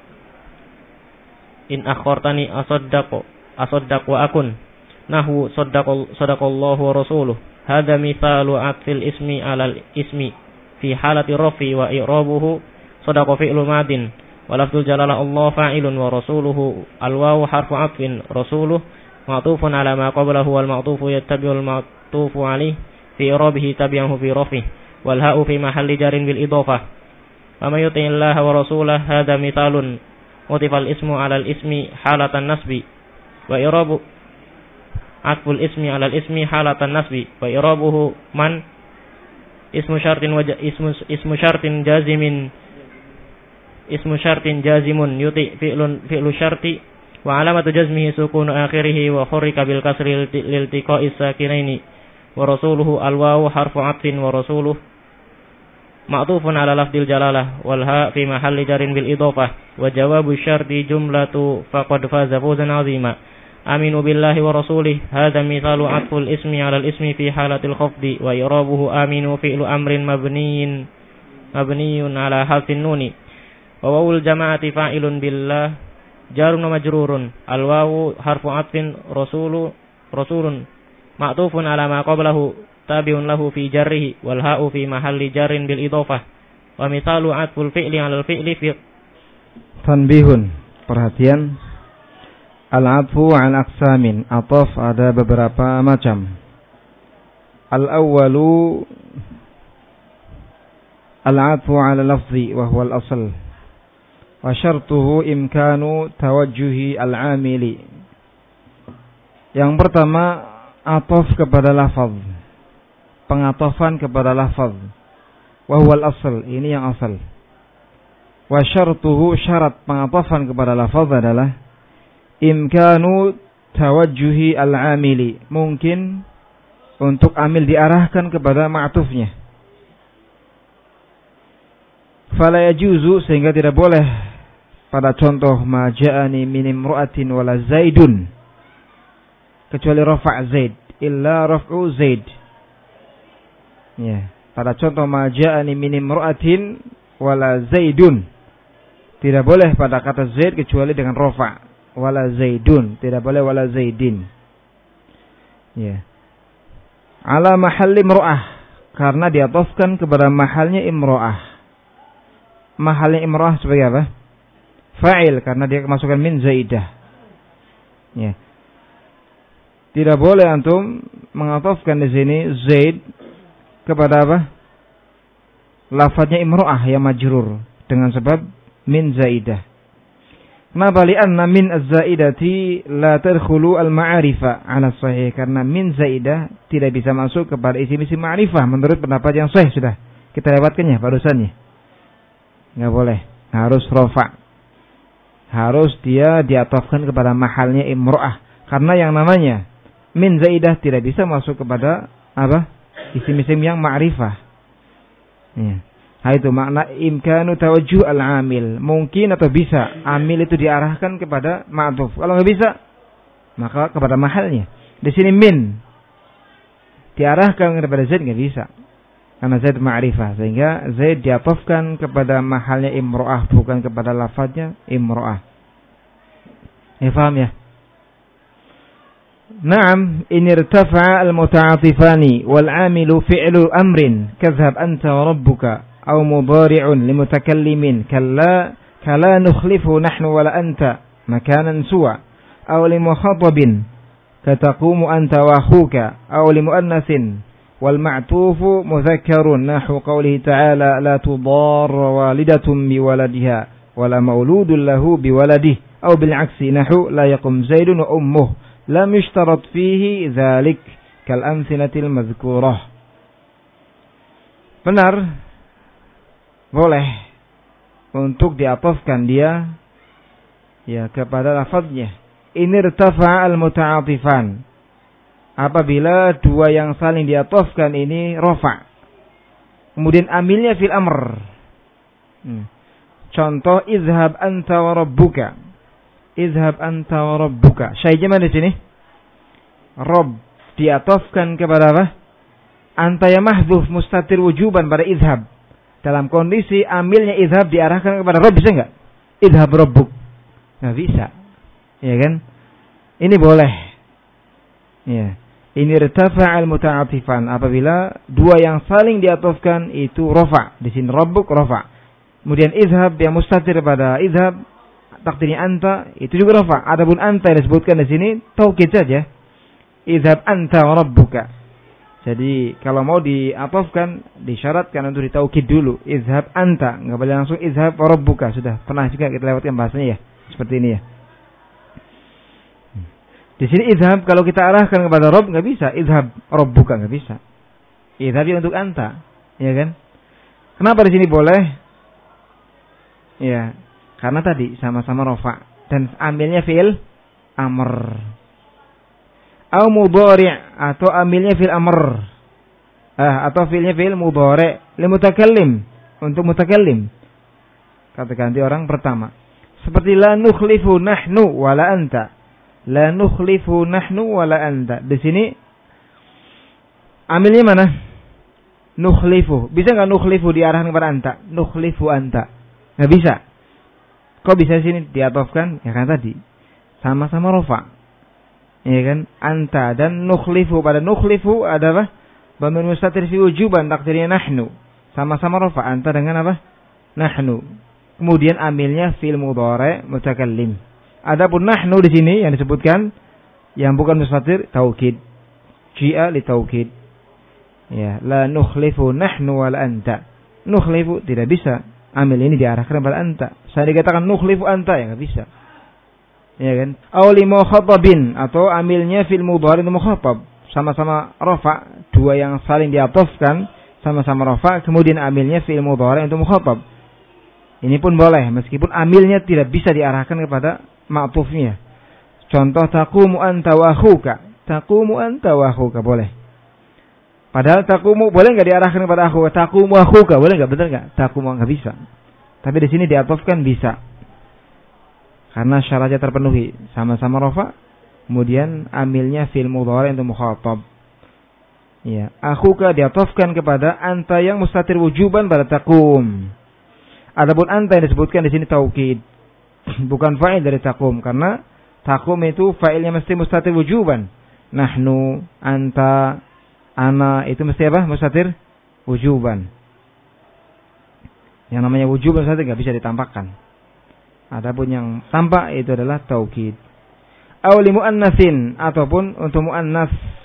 in akhartani asaddaqa asaddaq wa akun nahwu saddaqal sadaqallahu wa rasuluhu hadha mithalu atfil ismi alal ismi fi halati rafi wa i'rabuhu sadaqa fi'lu madin wa lafzul jalalah Allah fa'ilun wa rasuluhu al wawu harfu atfin rasuluhu ma'tufun ala ma qablahu wal ma'tufu yattabi'ul ma'tufu alayhi fi i'rabihi tabi'ahu fi rafi wal ha'u fi mahalli jarin bil idhafah wa may yuti'illaha wa rasulahu hadha mithalun mutifal ismu alal ismi halatan nasbi wa i'rabu atful ismi alal ismi halatan nasbi wa i'rabuhu man ismu syartin wa ismu ismu syartin jazimin ismu syartin jazimun yuti fi'lun fi'lu syarti wa alamatu jazmihi sukunu akhirih wa hurrika bil kasri liltiqa'i sakinaini wa rasuluhu al wawu harfu atfin wa rasuluhu ma'tufun ala lafdil jalalah wal ha fi mahalli jarin bil idhafah wa jawabu syarti jumlatu faqad faza fawzan 'azima aminu billahi wa rasulih hadha mithalu atful ismi ala al ismi fi halatil khafdi wa i'rabuhu aminu fi'lu amrin mabniyin mabniyun ala hasfin nuni wa wawul jama'ati fa'ilun billah jarun majrurun al wawu harfu atfin rasulu rasulun ma'tufun ala ma qablahu tabi'un lahu fi jarrihi wal ha'u fi mahalli jarrin bil idhafah wa mithalu atful fi'li 'ala al fi'li fi tanbihun perhatian al-atfu 'an aqsamin ataf ada beberapa macam al awwalu al-atfu 'ala lafzi wa huwa al-asl wa syartuhu imkanu tawajjuhi al-'amili yang pertama ataf kepada lafaz pengatafan kepada lafaz wa huwal asl ini yang asal wa syartuhu syarat pengatafan kepada lafaz adalah imkanu tawajjuhi al-amili mungkin untuk amil diarahkan kepada ma'tufnya fala yajuzu sehingga tidak boleh pada contoh ma ja'ani min imra'atin wala zaidun kecuali rafa' zaid illa raf'u zaid. Ya, pada contoh ma ja'ani min imra'atin wala zaidun Tidak boleh pada kata Zaid kecuali dengan rofa. Wala Zaidun. Tidak boleh wala Zaidin. Ya. Ala mahalli imro'ah. Karena diatofkan kepada mahalnya imro'ah. Mahalnya imro'ah sebagai apa? Fa'il. Karena dia kemasukan min Zaidah. Ya. Tidak boleh antum mengatofkan di sini Zaid kepada apa? Lafadznya imro'ah yang majrur. Dengan sebab min zaidah. Kenapa? Li'anna min az-zaidati la tadkhulu al-ma'arifa ala sahih. Karena min zaidah tidak bisa masuk kepada isim-isim ma'rifah menurut pendapat yang sahih sudah. Kita lewatkannya barusannya. Enggak boleh. Harus rofa. Harus dia diatofkan kepada mahalnya imro'ah. Karena yang namanya min zaidah tidak bisa masuk kepada apa? Isim-isim yang ma'rifah. Ya. Nah, itu makna imkanu tawajjuh al-amil. Mungkin atau bisa amil itu diarahkan kepada ma'tuf. Kalau nggak bisa, maka kepada mahalnya. Di sini min diarahkan kepada Zaid nggak bisa. Karena Zaid ma'rifah, sehingga Zaid diatofkan kepada mahalnya imro'ah, bukan kepada lafadznya imro'ah. Ya, paham ya? Naam, in irtafa'a al-muta'atifani wal 'amilu fi'lu amrin kadhhab anta wa rabbuka aw mudari'un limutakallimin kalla kala nukhlifu nahnu wala anta makanan suwa aw limukhatabin kataqumu anta wa akhuka aw limuannatsin wal ma'tufu mudhakkarun nahu qawlihi ta'ala la tudarra walidatun biwaladiha wala mauludun lahu biwaladihi aw bil 'aksi nahu la yaqum zaidun wa ummuhu lam yushtarat fihi dzalik kal amsilatil madhkurah. Benar, boleh untuk diatofkan dia ya kepada lafadznya. In irtafa'a al-muta'atifan. Apabila dua yang saling diatofkan ini rofa. Kemudian amilnya fil amr. Hmm. Contoh izhab anta wa rabbuka. Izhab anta wa rabbuka. Syai'nya mana di sini? Rabb diatofkan kepada apa? Anta yang mahdzuf mustatir wujuban pada izhab. Dalam kondisi amilnya izhab diarahkan kepada Rabb, bisa enggak? Izhab rabbuk. Enggak bisa. Ya kan? Ini boleh. Ya. Ini irtafa'al muta'atifan apabila dua yang saling diatofkan itu rafa. Di sini rabbuk rafa. Kemudian izhab yang mustatir pada izhab, takdirnya anta itu juga rafa. Adapun anta yang disebutkan di sini taukid saja. Izhab anta wa rabbuka. Jadi kalau mau diatofkan disyaratkan untuk ditaukid dulu. Izhab anta, enggak boleh langsung izhab wa rabbuka. Sudah pernah juga kita lewatkan bahasanya ya. Seperti ini ya. Di sini izhab kalau kita arahkan kepada Rabb enggak bisa. Izhab rabbuka enggak bisa. Izhab untuk anta, ya kan? Kenapa di sini boleh? Ya, karena tadi sama-sama rafa dan amilnya fi'il amr. Au mudhari' atau amilnya fil amr. Ah, atau fi'ilnya fi'il mudhari' li mutakallim, untuk mutakallim. Kata ganti orang pertama. Seperti la nukhlifu nahnu wala anta. La nukhlifu nahnu wala anta. Di sini amilnya mana? Nukhlifu. Bisa enggak nukhlifu diarahkan kepada anta? Nukhlifu anta. Enggak bisa. Kok bisa sini diatofkan? Ya kan tadi sama-sama rafa. Ya kan, anta dan nukhlifu. Pada nukhlifu ada apa? Dhamir mustatir fi wujuban, takdirnya nahnu. Sama-sama rafa anta dengan apa? Nahnu. Kemudian amilnya fil mudhari' mutakallim. Adapun nahnu di sini yang disebutkan yang bukan mustatir taukid. Ji'a li taukid. Ya, la nukhlifu nahnu wal anta. Nukhlifu tidak bisa. Amil ini diarahkan kepada anta. Saya dikatakan nukhlifu anta ya enggak bisa. Ya kan? Aw li mukhatabin atau amilnya fil mudhari' mukhatab, sama-sama rafa, dua yang saling diatofkan sama-sama rafa, kemudian amilnya fil mudhari' untuk mukhatab. Ini pun boleh meskipun amilnya tidak bisa diarahkan kepada ma'tufnya. Contoh taqumu anta wa akhuka. Taqumu anta wa akhuka boleh. Padahal taqumu boleh enggak diarahkan kepada akhuka? Taqumu akhuka boleh enggak? Betul enggak? Taqumu enggak bisa. Tapi di sini diatofkan bisa. Karena syaratnya terpenuhi, sama-sama rafa, kemudian amilnya fil mudhari' untuk mukhatab. Ya, akhuka diatofkan kepada anta yang mustatir wujuban pada taqum. Adapun anta yang disebutkan di sini taukid, bukan fa'il dari takum, karena takum itu fa'ilnya mesti mustatir wujuban. Nahnu, anta, ana itu mesti apa? Mustatir wujuban. Yang namanya wujuban saja nggak bisa ditampakkan. Adapun yang tampak itu adalah taukid. Aw li muannatsin, ataupun untuk muannas.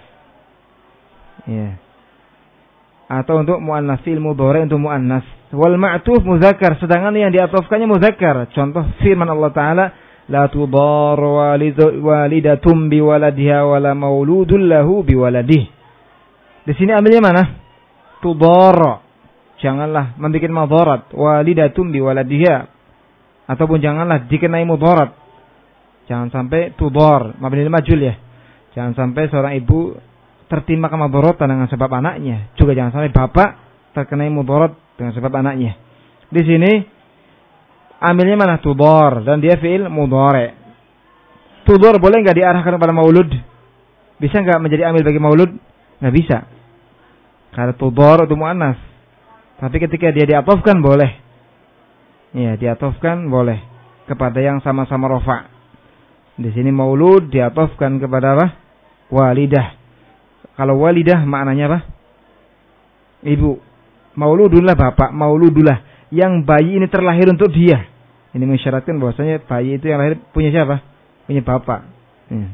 Ya. Atau untuk muannas, fi'il mudhari untuk muannas. Wal ma'tuf muzakkar, sedangkan yang diatofkannya muzakkar. Contoh firman Allah Taala, la tudar walidatum biwaladiha wala mauludun lahu biwaladih. Di sini ambilnya mana? Tudar. Janganlah membuat madarat walidatum biwaladiha, ataupun janganlah dikenai mudarat. Jangan sampai tudar, mabni majul ya. Jangan sampai seorang ibu tertimpa kemadaratan dengan sebab anaknya. Juga jangan sampai bapak terkena mudarat dengan sebab anaknya. Di sini amilnya mana? Tudar, dan dia fi'il mudhari. Tudar boleh enggak diarahkan kepada maulud? Bisa enggak menjadi amil bagi maulud? Enggak bisa. Karena tudar itu muannas. Tapi ketika dia diatofkan boleh. Ya, diatofkan boleh kepada yang sama-sama rafa'. Di sini maulud diatofkan kepada apa? Walidah. Kalau walidah maknanya apa? Ibu. Mauludullah bapak, mauludullah yang bayi ini terlahir untuk dia. Ini mensyaratkan bahwasanya bayi itu yang lahir punya siapa? Punya bapak. Ya.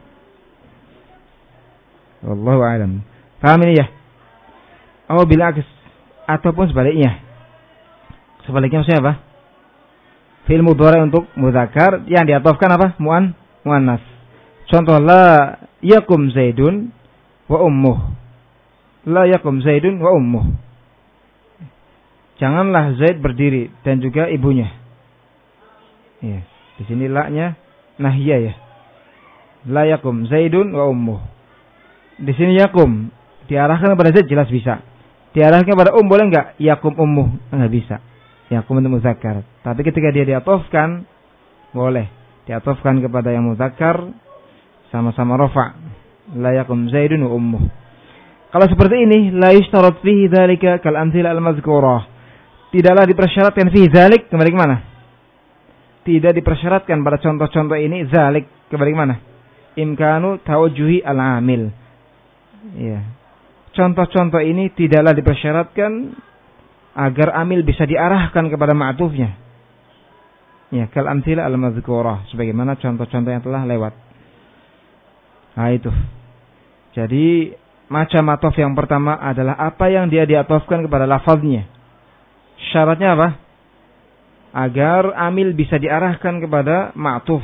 Wallahu a'lam. Paham ini ya? Oh, bila aks, ataupun sebaliknya. Sebaliknya maksudnya apa? Fi'il mudhari untuk mudzakkar yang diatofkan apa? Muan muannas. Contoh, la yakum Zaidun wa ummuh. La yakum Zaidun wa ummuh. Janganlah Zaid berdiri dan juga ibunya. Ya, di sini la-nya nahiyah ya. La yakum Zaidun wa ummuh. Di sini yakum diarahkan kepada Zaid jelas bisa. Diarahkan kepada um boleh enggak? Yakum ummuh enggak bisa. Yakum untuk muzakkar. Tapi ketika dia diatofkan boleh. Diatofkan kepada yang muzakkar sama-sama rafa'. La yakum Zaidun wa ummuh. Kalau seperti ini, la yushtarat fihi dzalika kal amthila al-mazkurah. Tidaklah dipersyaratkan fihi dzalik, kembali ke mana? Tidak dipersyaratkan pada contoh-contoh ini dzalik, kembali ke mana? Imkanu tawajjuhi al-amil. Ya. Contoh-contoh ini tidaklah dipersyaratkan agar amil bisa diarahkan kepada ma'tufnya. Ya, kal amthila al-mazkurah, sebagaimana contoh-contoh yang telah lewat. Nah itu. Jadi macam atof yang pertama adalah apa yang dia diatofkan kepada lafaznya. Syaratnya apa? Agar amil bisa diarahkan kepada ma'tuf.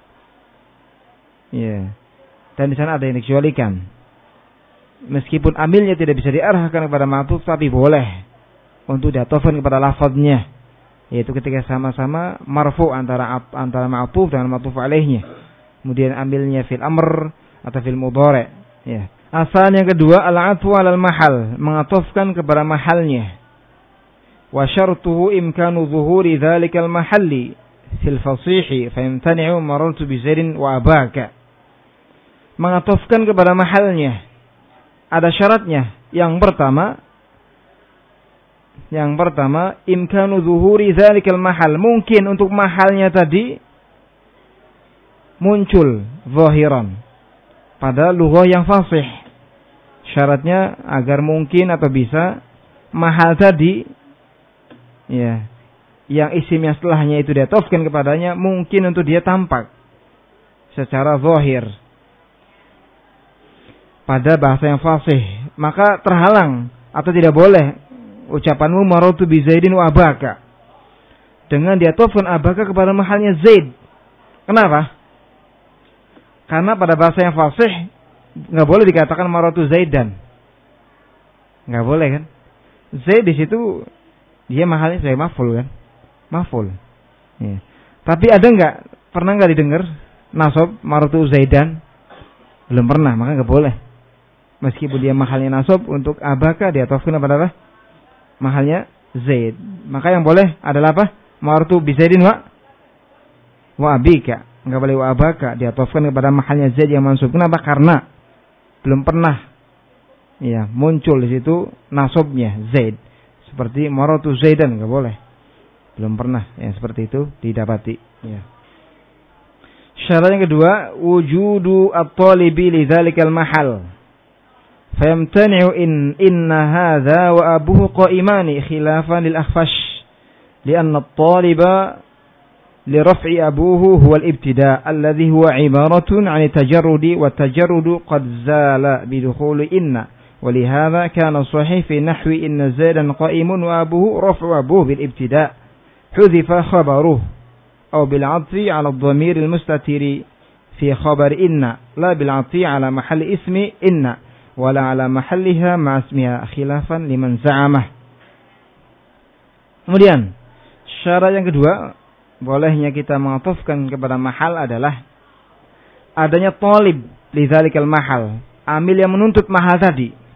Ya. Dan di sana ada yang dikecualikan. Meskipun amilnya tidak bisa diarahkan kepada ma'tuf, tapi boleh untuk diatofkan kepada lafaznya, yaitu ketika sama-sama marfu antara antara ma'tuf dengan ma'tuf alaihnya. Kemudian amilnya fil amr atau fil mudhari. Ya. Asal yang kedua al-'atfu 'alal mahal, mengatofkan kepada mahalnya. Wa syartuhu imkanu zuhuri dzalikal mahalli fil fasih fa yamtani'u marartu bi Zaidin wa abaka. Mengatofkan kepada mahalnya. Ada syaratnya. Yang pertama Yang pertama imkanu zuhuri dzalikal mahal, mungkin untuk mahalnya tadi muncul zahiran pada lughah yang fasih. Syaratnya agar mungkin atau bisa mahal tadi ya, yang isim yang setelahnya itu diatofkan kepadanya mungkin untuk dia tampak secara zahir pada bahasa yang fasih, maka terhalang atau tidak boleh ucapanmu marartu bi Zaidin wa abaka dengan diatofkan abaka kepada mahalnya Zaid. Kenapa? Karena pada bahasa yang fasih nggak boleh dikatakan marartu Zaidan, nggak boleh kan? Zaid di situ dia mahalnya sebagai maf'ul kan, maf'ul. Ya. Tapi ada nggak, pernah nggak didengar nasab marartu Zaidan? Belum pernah, maka nggak boleh. Meskipun dia mahalnya nasab untuk abaka diatofkan kepada apa? Mahalnya Zaid. Maka yang boleh adalah apa? Marartu bi Zaidin wa wa abika. Enggak boleh wa abaka diatofkan kepada mahalnya Zaid yang mansub. Kenapa? Karena belum pernah ya muncul di situ nasabnya Zaid. Seperti marartu Zaidan, enggak boleh. Belum pernah yang seperti itu didapati. Ya. Syarat yang kedua, wujudu at-talibi li dzalikal mahal. Fayamtani'u in inna hadza wa abuhu qa'imani khilafan lil akhfash. Lianna at-taliba li raf'i abuhu huwa al-ibtida' alladhi huwa ibaratun 'an at-tajarrudi wa at-tajarrudu qad zala bi dukhuli inna. ولهذا كان صحيح في نحو إن زيدا قائم وأبوه رفع أبوه بالابتداء حذف خبره أو بالعطف على الضمير المستتر في خبر إن لا بالعطف على محل اسم إن ولا على محلها مع اسمها خلافا لمن زعمه. Kemudian syarat yang kedua, bolehnya kita mengatufkan kepada mahal adalah adanya talib lidzalikal mahal, amil yang menuntut mahal tadi.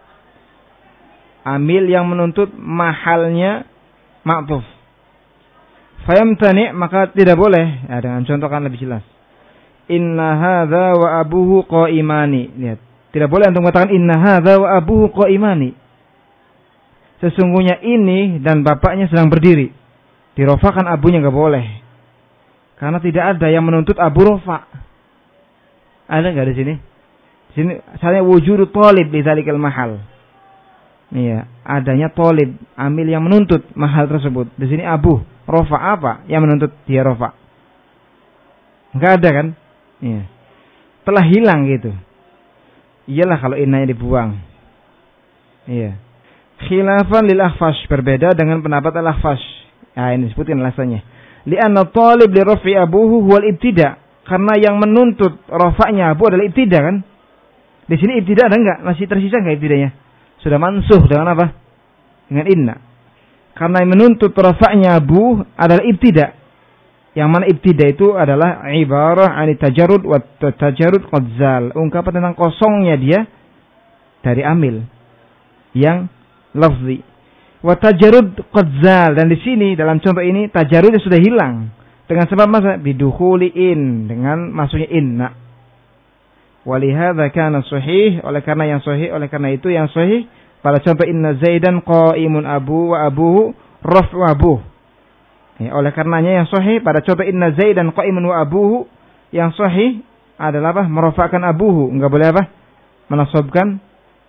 Amil yang menuntut mahalnya ma'tuf. Fayamtani' maka tidak boleh. Ya, dengan contoh kan lebih jelas. Inna hadza wa abuhu qa'imani. Lihat, tidak boleh untuk mengatakan inna hadza wa abuhu qa'imani. Sesungguhnya ini dan bapaknya sedang berdiri. Dirofakan abunya enggak boleh. Karena tidak ada yang menuntut abu rofa. Ada enggak di sini? Di sini saya wujudu talib li dzalikal mahal. Iya, adanya tolib, amil yang menuntut mahal tersebut. Di sini abu, rofa apa yang menuntut dia rofa? Enggak ada kan? Iya. Telah hilang gitu. Iyalah kalau innanya dibuang. Iya. Khilafan lil akhfash, berbeda dengan pendapat al akhfash. Nah, ini disebutkan alasannya. Li'anna talib li raf'i abuhu huwal ibtida. Karena yang menuntut rofa'nya abu adalah ibtida kan? Di sini ibtida ada enggak? Masih tersisa enggak ibtidanya? Sudah mansuh dengan apa? Dengan inna. Karena yang menuntut rafa'nya abu adalah ibtida. Yang mana ibtida itu adalah ibarah ani tajarrud wa tajarrud qad zal. Ungkapan tentang kosongnya dia dari amil yang lafzi. Wa tajarrud qad zal, dan di sini dalam contoh ini tajarrudnya sudah hilang. Dengan sebab masa bidukhuli in, dengan masuknya inna. Walihada kana sahih, oleh karena yang sahih, oleh karena itu yang sahih pada contoh inna zaidan qaimun abu wa abuhu raf'u abuh. Ya, oleh karenanya yang sahih pada contoh inna zaidan qaimun wa abuhu, yang sahih adalah apa? Merofakkan abuhu, enggak boleh apa? Menasabkan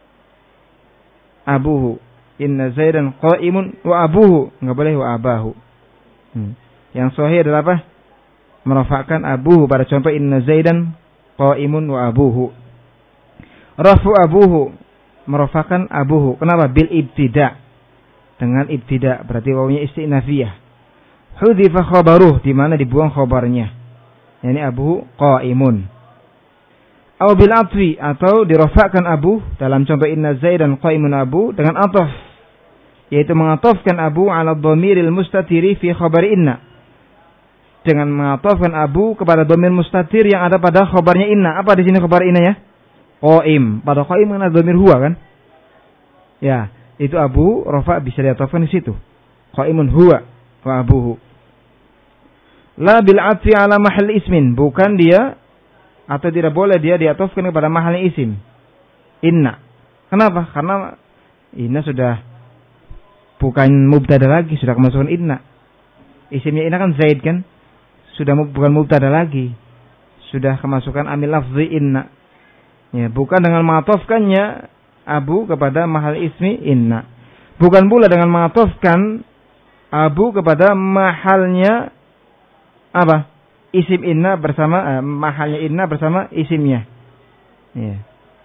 abuhu. Inna zaidan qaimun wa abuhu, enggak boleh wa abahu. Hmm. Yang sahih adalah apa? Merofakkan abuhu pada contoh inna zaidan qaimun wa abuhu. Rafu abuhu, merofakan abuhu. Kenapa? Bil ibtida. Dengan ibtida, berarti wawunya istinafiyah. Hudhifa khabaruh, di mana dibuang khabarnya. Yani abuhu qaimun. Aw bil atfi, atau dirofakan abu dalam contoh inna zaidan qaimun abu dengan ataf, yaitu mengatafkan abu ala dhamiril mustatiri fi khabari inna. Dengan mengatafkan abu kepada dhamir mustatir yang ada pada khabarnya inna. Apa di sini khabar inna ya? Qaim. Pada qaim kan ada dhamir huwa kan? Ya, itu abu rafa bisa diatafkan di situ. Qaimun huwa wa abuhu. La bil atfi ala mahal ismin, bukan dia atau tidak boleh dia diatafkan kepada mahalnya isim. Inna. Kenapa? Karena inna sudah bukan mubtada lagi, sudah kemasukan inna. Isimnya inna kan zaid kan? Sudah bukan mubtada lagi, sudah kemasukan amil lafzi inna. Ya, bukan dengan mengatofkannya abu kepada mahal ismi inna. Bukan pula dengan mengatofkan abu kepada mahalnya apa? Isim inna bersama eh, mahalnya inna bersama isimnya. Ya.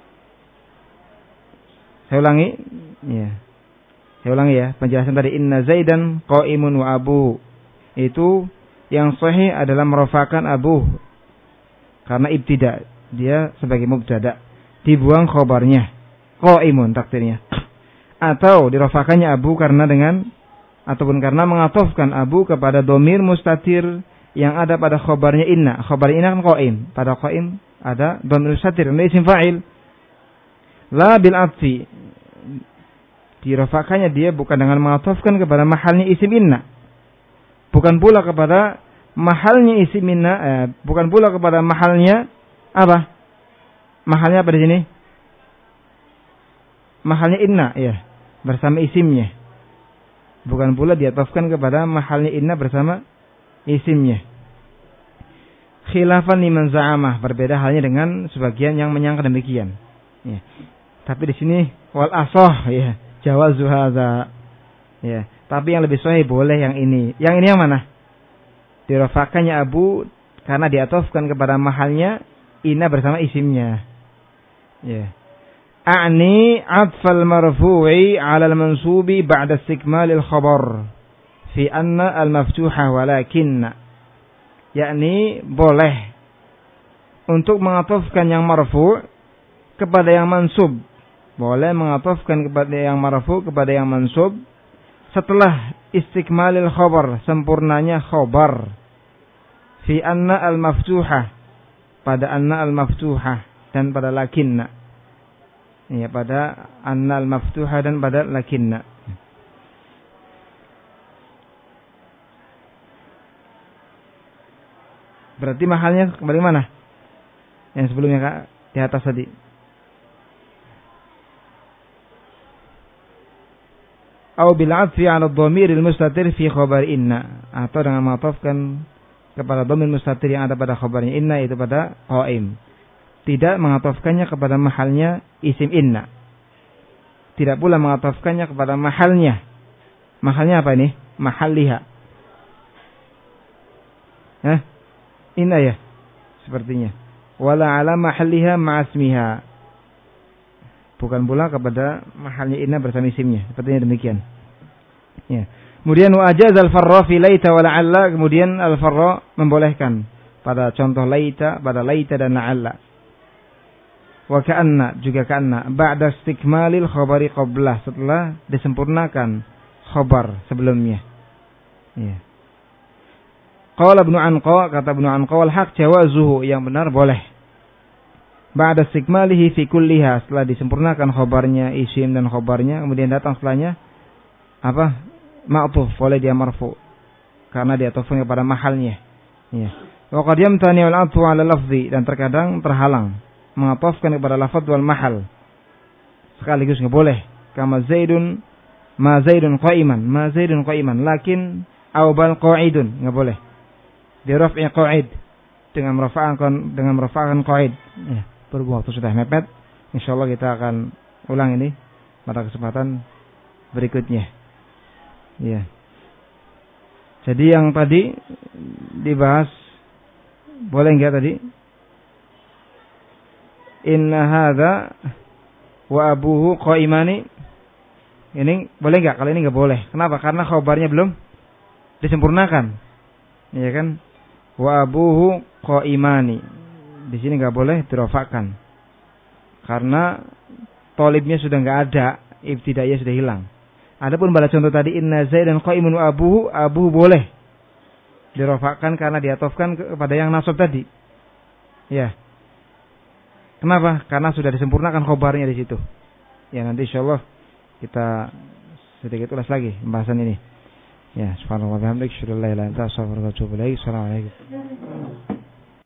Saya ulangi, ya. Saya ulangi ya, penjelasan tadi inna zaidan qaimun wa abu. Itu yang sahih adalah merofakan abu karena ibtida, dia sebagai mubtada, dibuang khobarnya qaimun takdirnya, atau dirofakannya abu karena dengan ataupun karena mengatofkan abu kepada domir mustatir yang ada pada khobarnya inna. Khobar inna kan qaim, pada qaim ada domir mustatir, ini isim fa'il. La bil atfi, dirofakannya dia bukan dengan mengatofkan kepada mahalnya isim inna, bukan pula kepada mahalnya isim inna, eh, bukan pula kepada mahalnya apa? Mahalnya apa di sini? Mahalnya inna, ya, bersama isimnya. Bukan pula diatofkan kepada mahalnya inna bersama isimnya. Khilafan liman za'amah, berbeda halnya dengan sebagian yang menyangka demikian. Ya. Tapi di sini wal asah ya, jawazu hadza. Ya, tapi yang lebih sahih boleh yang ini. Yang ini yang mana? Dirafakannya abu karena diatofkan kepada mahalnya inna bersama isimnya. Ya. A'ni atfal marfu'i 'ala al-mansubi ba'da istikmal al-khabar fi anna al-maftuha walakinna. Yakni boleh untuk mengatofkan yang marfu' kepada yang mansub. Boleh mengatofkan kepada yang marfu' kepada yang mansub setelah istikmalil khabar, sempurnanya khabar. Fi anna al-maftuha, pada anna al-maftuha dan pada lakinna. Ya, pada anna al-maftuha dan pada lakinna. Berarti mahalnya kembali mana? Yang sebelumnya Kak, di atas tadi. Au bil 'athfi 'ala ad-dhamir al-mustatir fi khabar inna, atau dengan mengatofkan kepada dhamir mustatir yang ada pada khabarnya inna, itu pada qaim. Tidak mengatofkannya kepada mahalnya isim inna. Tidak pula mengatofkannya kepada mahalnya. Mahalnya apa ini? Mahalliha. Hah? Inna ya? Sepertinya. Wala ala mahalliha ma'asmiha. Bukan pula kepada mahalnya inna bersama isimnya. Sepertinya demikian. Ya. Kemudian wa ajaz al-farra fi laita wa la'alla. Kemudian al-farra membolehkan pada contoh laita, pada laita dan la'alla. Wa ka'anna, juga ka'anna, ba'da istikmalil khabari qablah, setelah disempurnakan khabar sebelumnya. Ya. Qala Ibnu Anqa, kata Ibnu Anqa, wal haq jawazuhu, yang benar boleh. Ba'da istikmalihi fi kulliha, setelah disempurnakan khabarnya, isim dan khabarnya, kemudian datang setelahnya apa? Ma'tuf, boleh dia marfu karena dia atofnya kepada mahalnya. Ya. Wa qad yamtani al-'atfu 'ala lafzi, dan terkadang terhalang mengatofkan kepada lafaz wal mahal sekaligus enggak boleh. Kama Zaidun, ma Zaidun qa'iman, ma Zaidun qa'iman, lakin aw bal qa'idun, enggak boleh. Di raf'i qa'id dengan merafa'kan dengan merafa'kan qa'id. Ya, berhubung waktu sudah mepet, insyaallah kita akan ulang ini pada kesempatan berikutnya. Ya. Jadi yang tadi dibahas boleh enggak tadi? Inna hadza wa abuhu qaimani. Ini boleh enggak? Kalau ini enggak boleh. Kenapa? Karena khabarnya belum disempurnakan. Iya kan? Wa abuhu qaimani. Di sini enggak boleh dirofakkan. Karena tolibnya sudah enggak ada, ibtidaiyah sudah hilang. Adapun pada contoh tadi inna Zaidan qaimun wa abuhu, abuhu boleh dirofakkan karena diatofkan kepada yang nasab tadi. Ya. Kenapa? Karena sudah disempurnakan khobarnya di situ. Ya, nanti insyaallah kita sedikit ulas lagi pembahasan ini. Ya, subhanallah wa bihamdihi, asyhadu an la ilaha illa anta, astaghfiruka wa atubu ilaik. Assalamualaikum.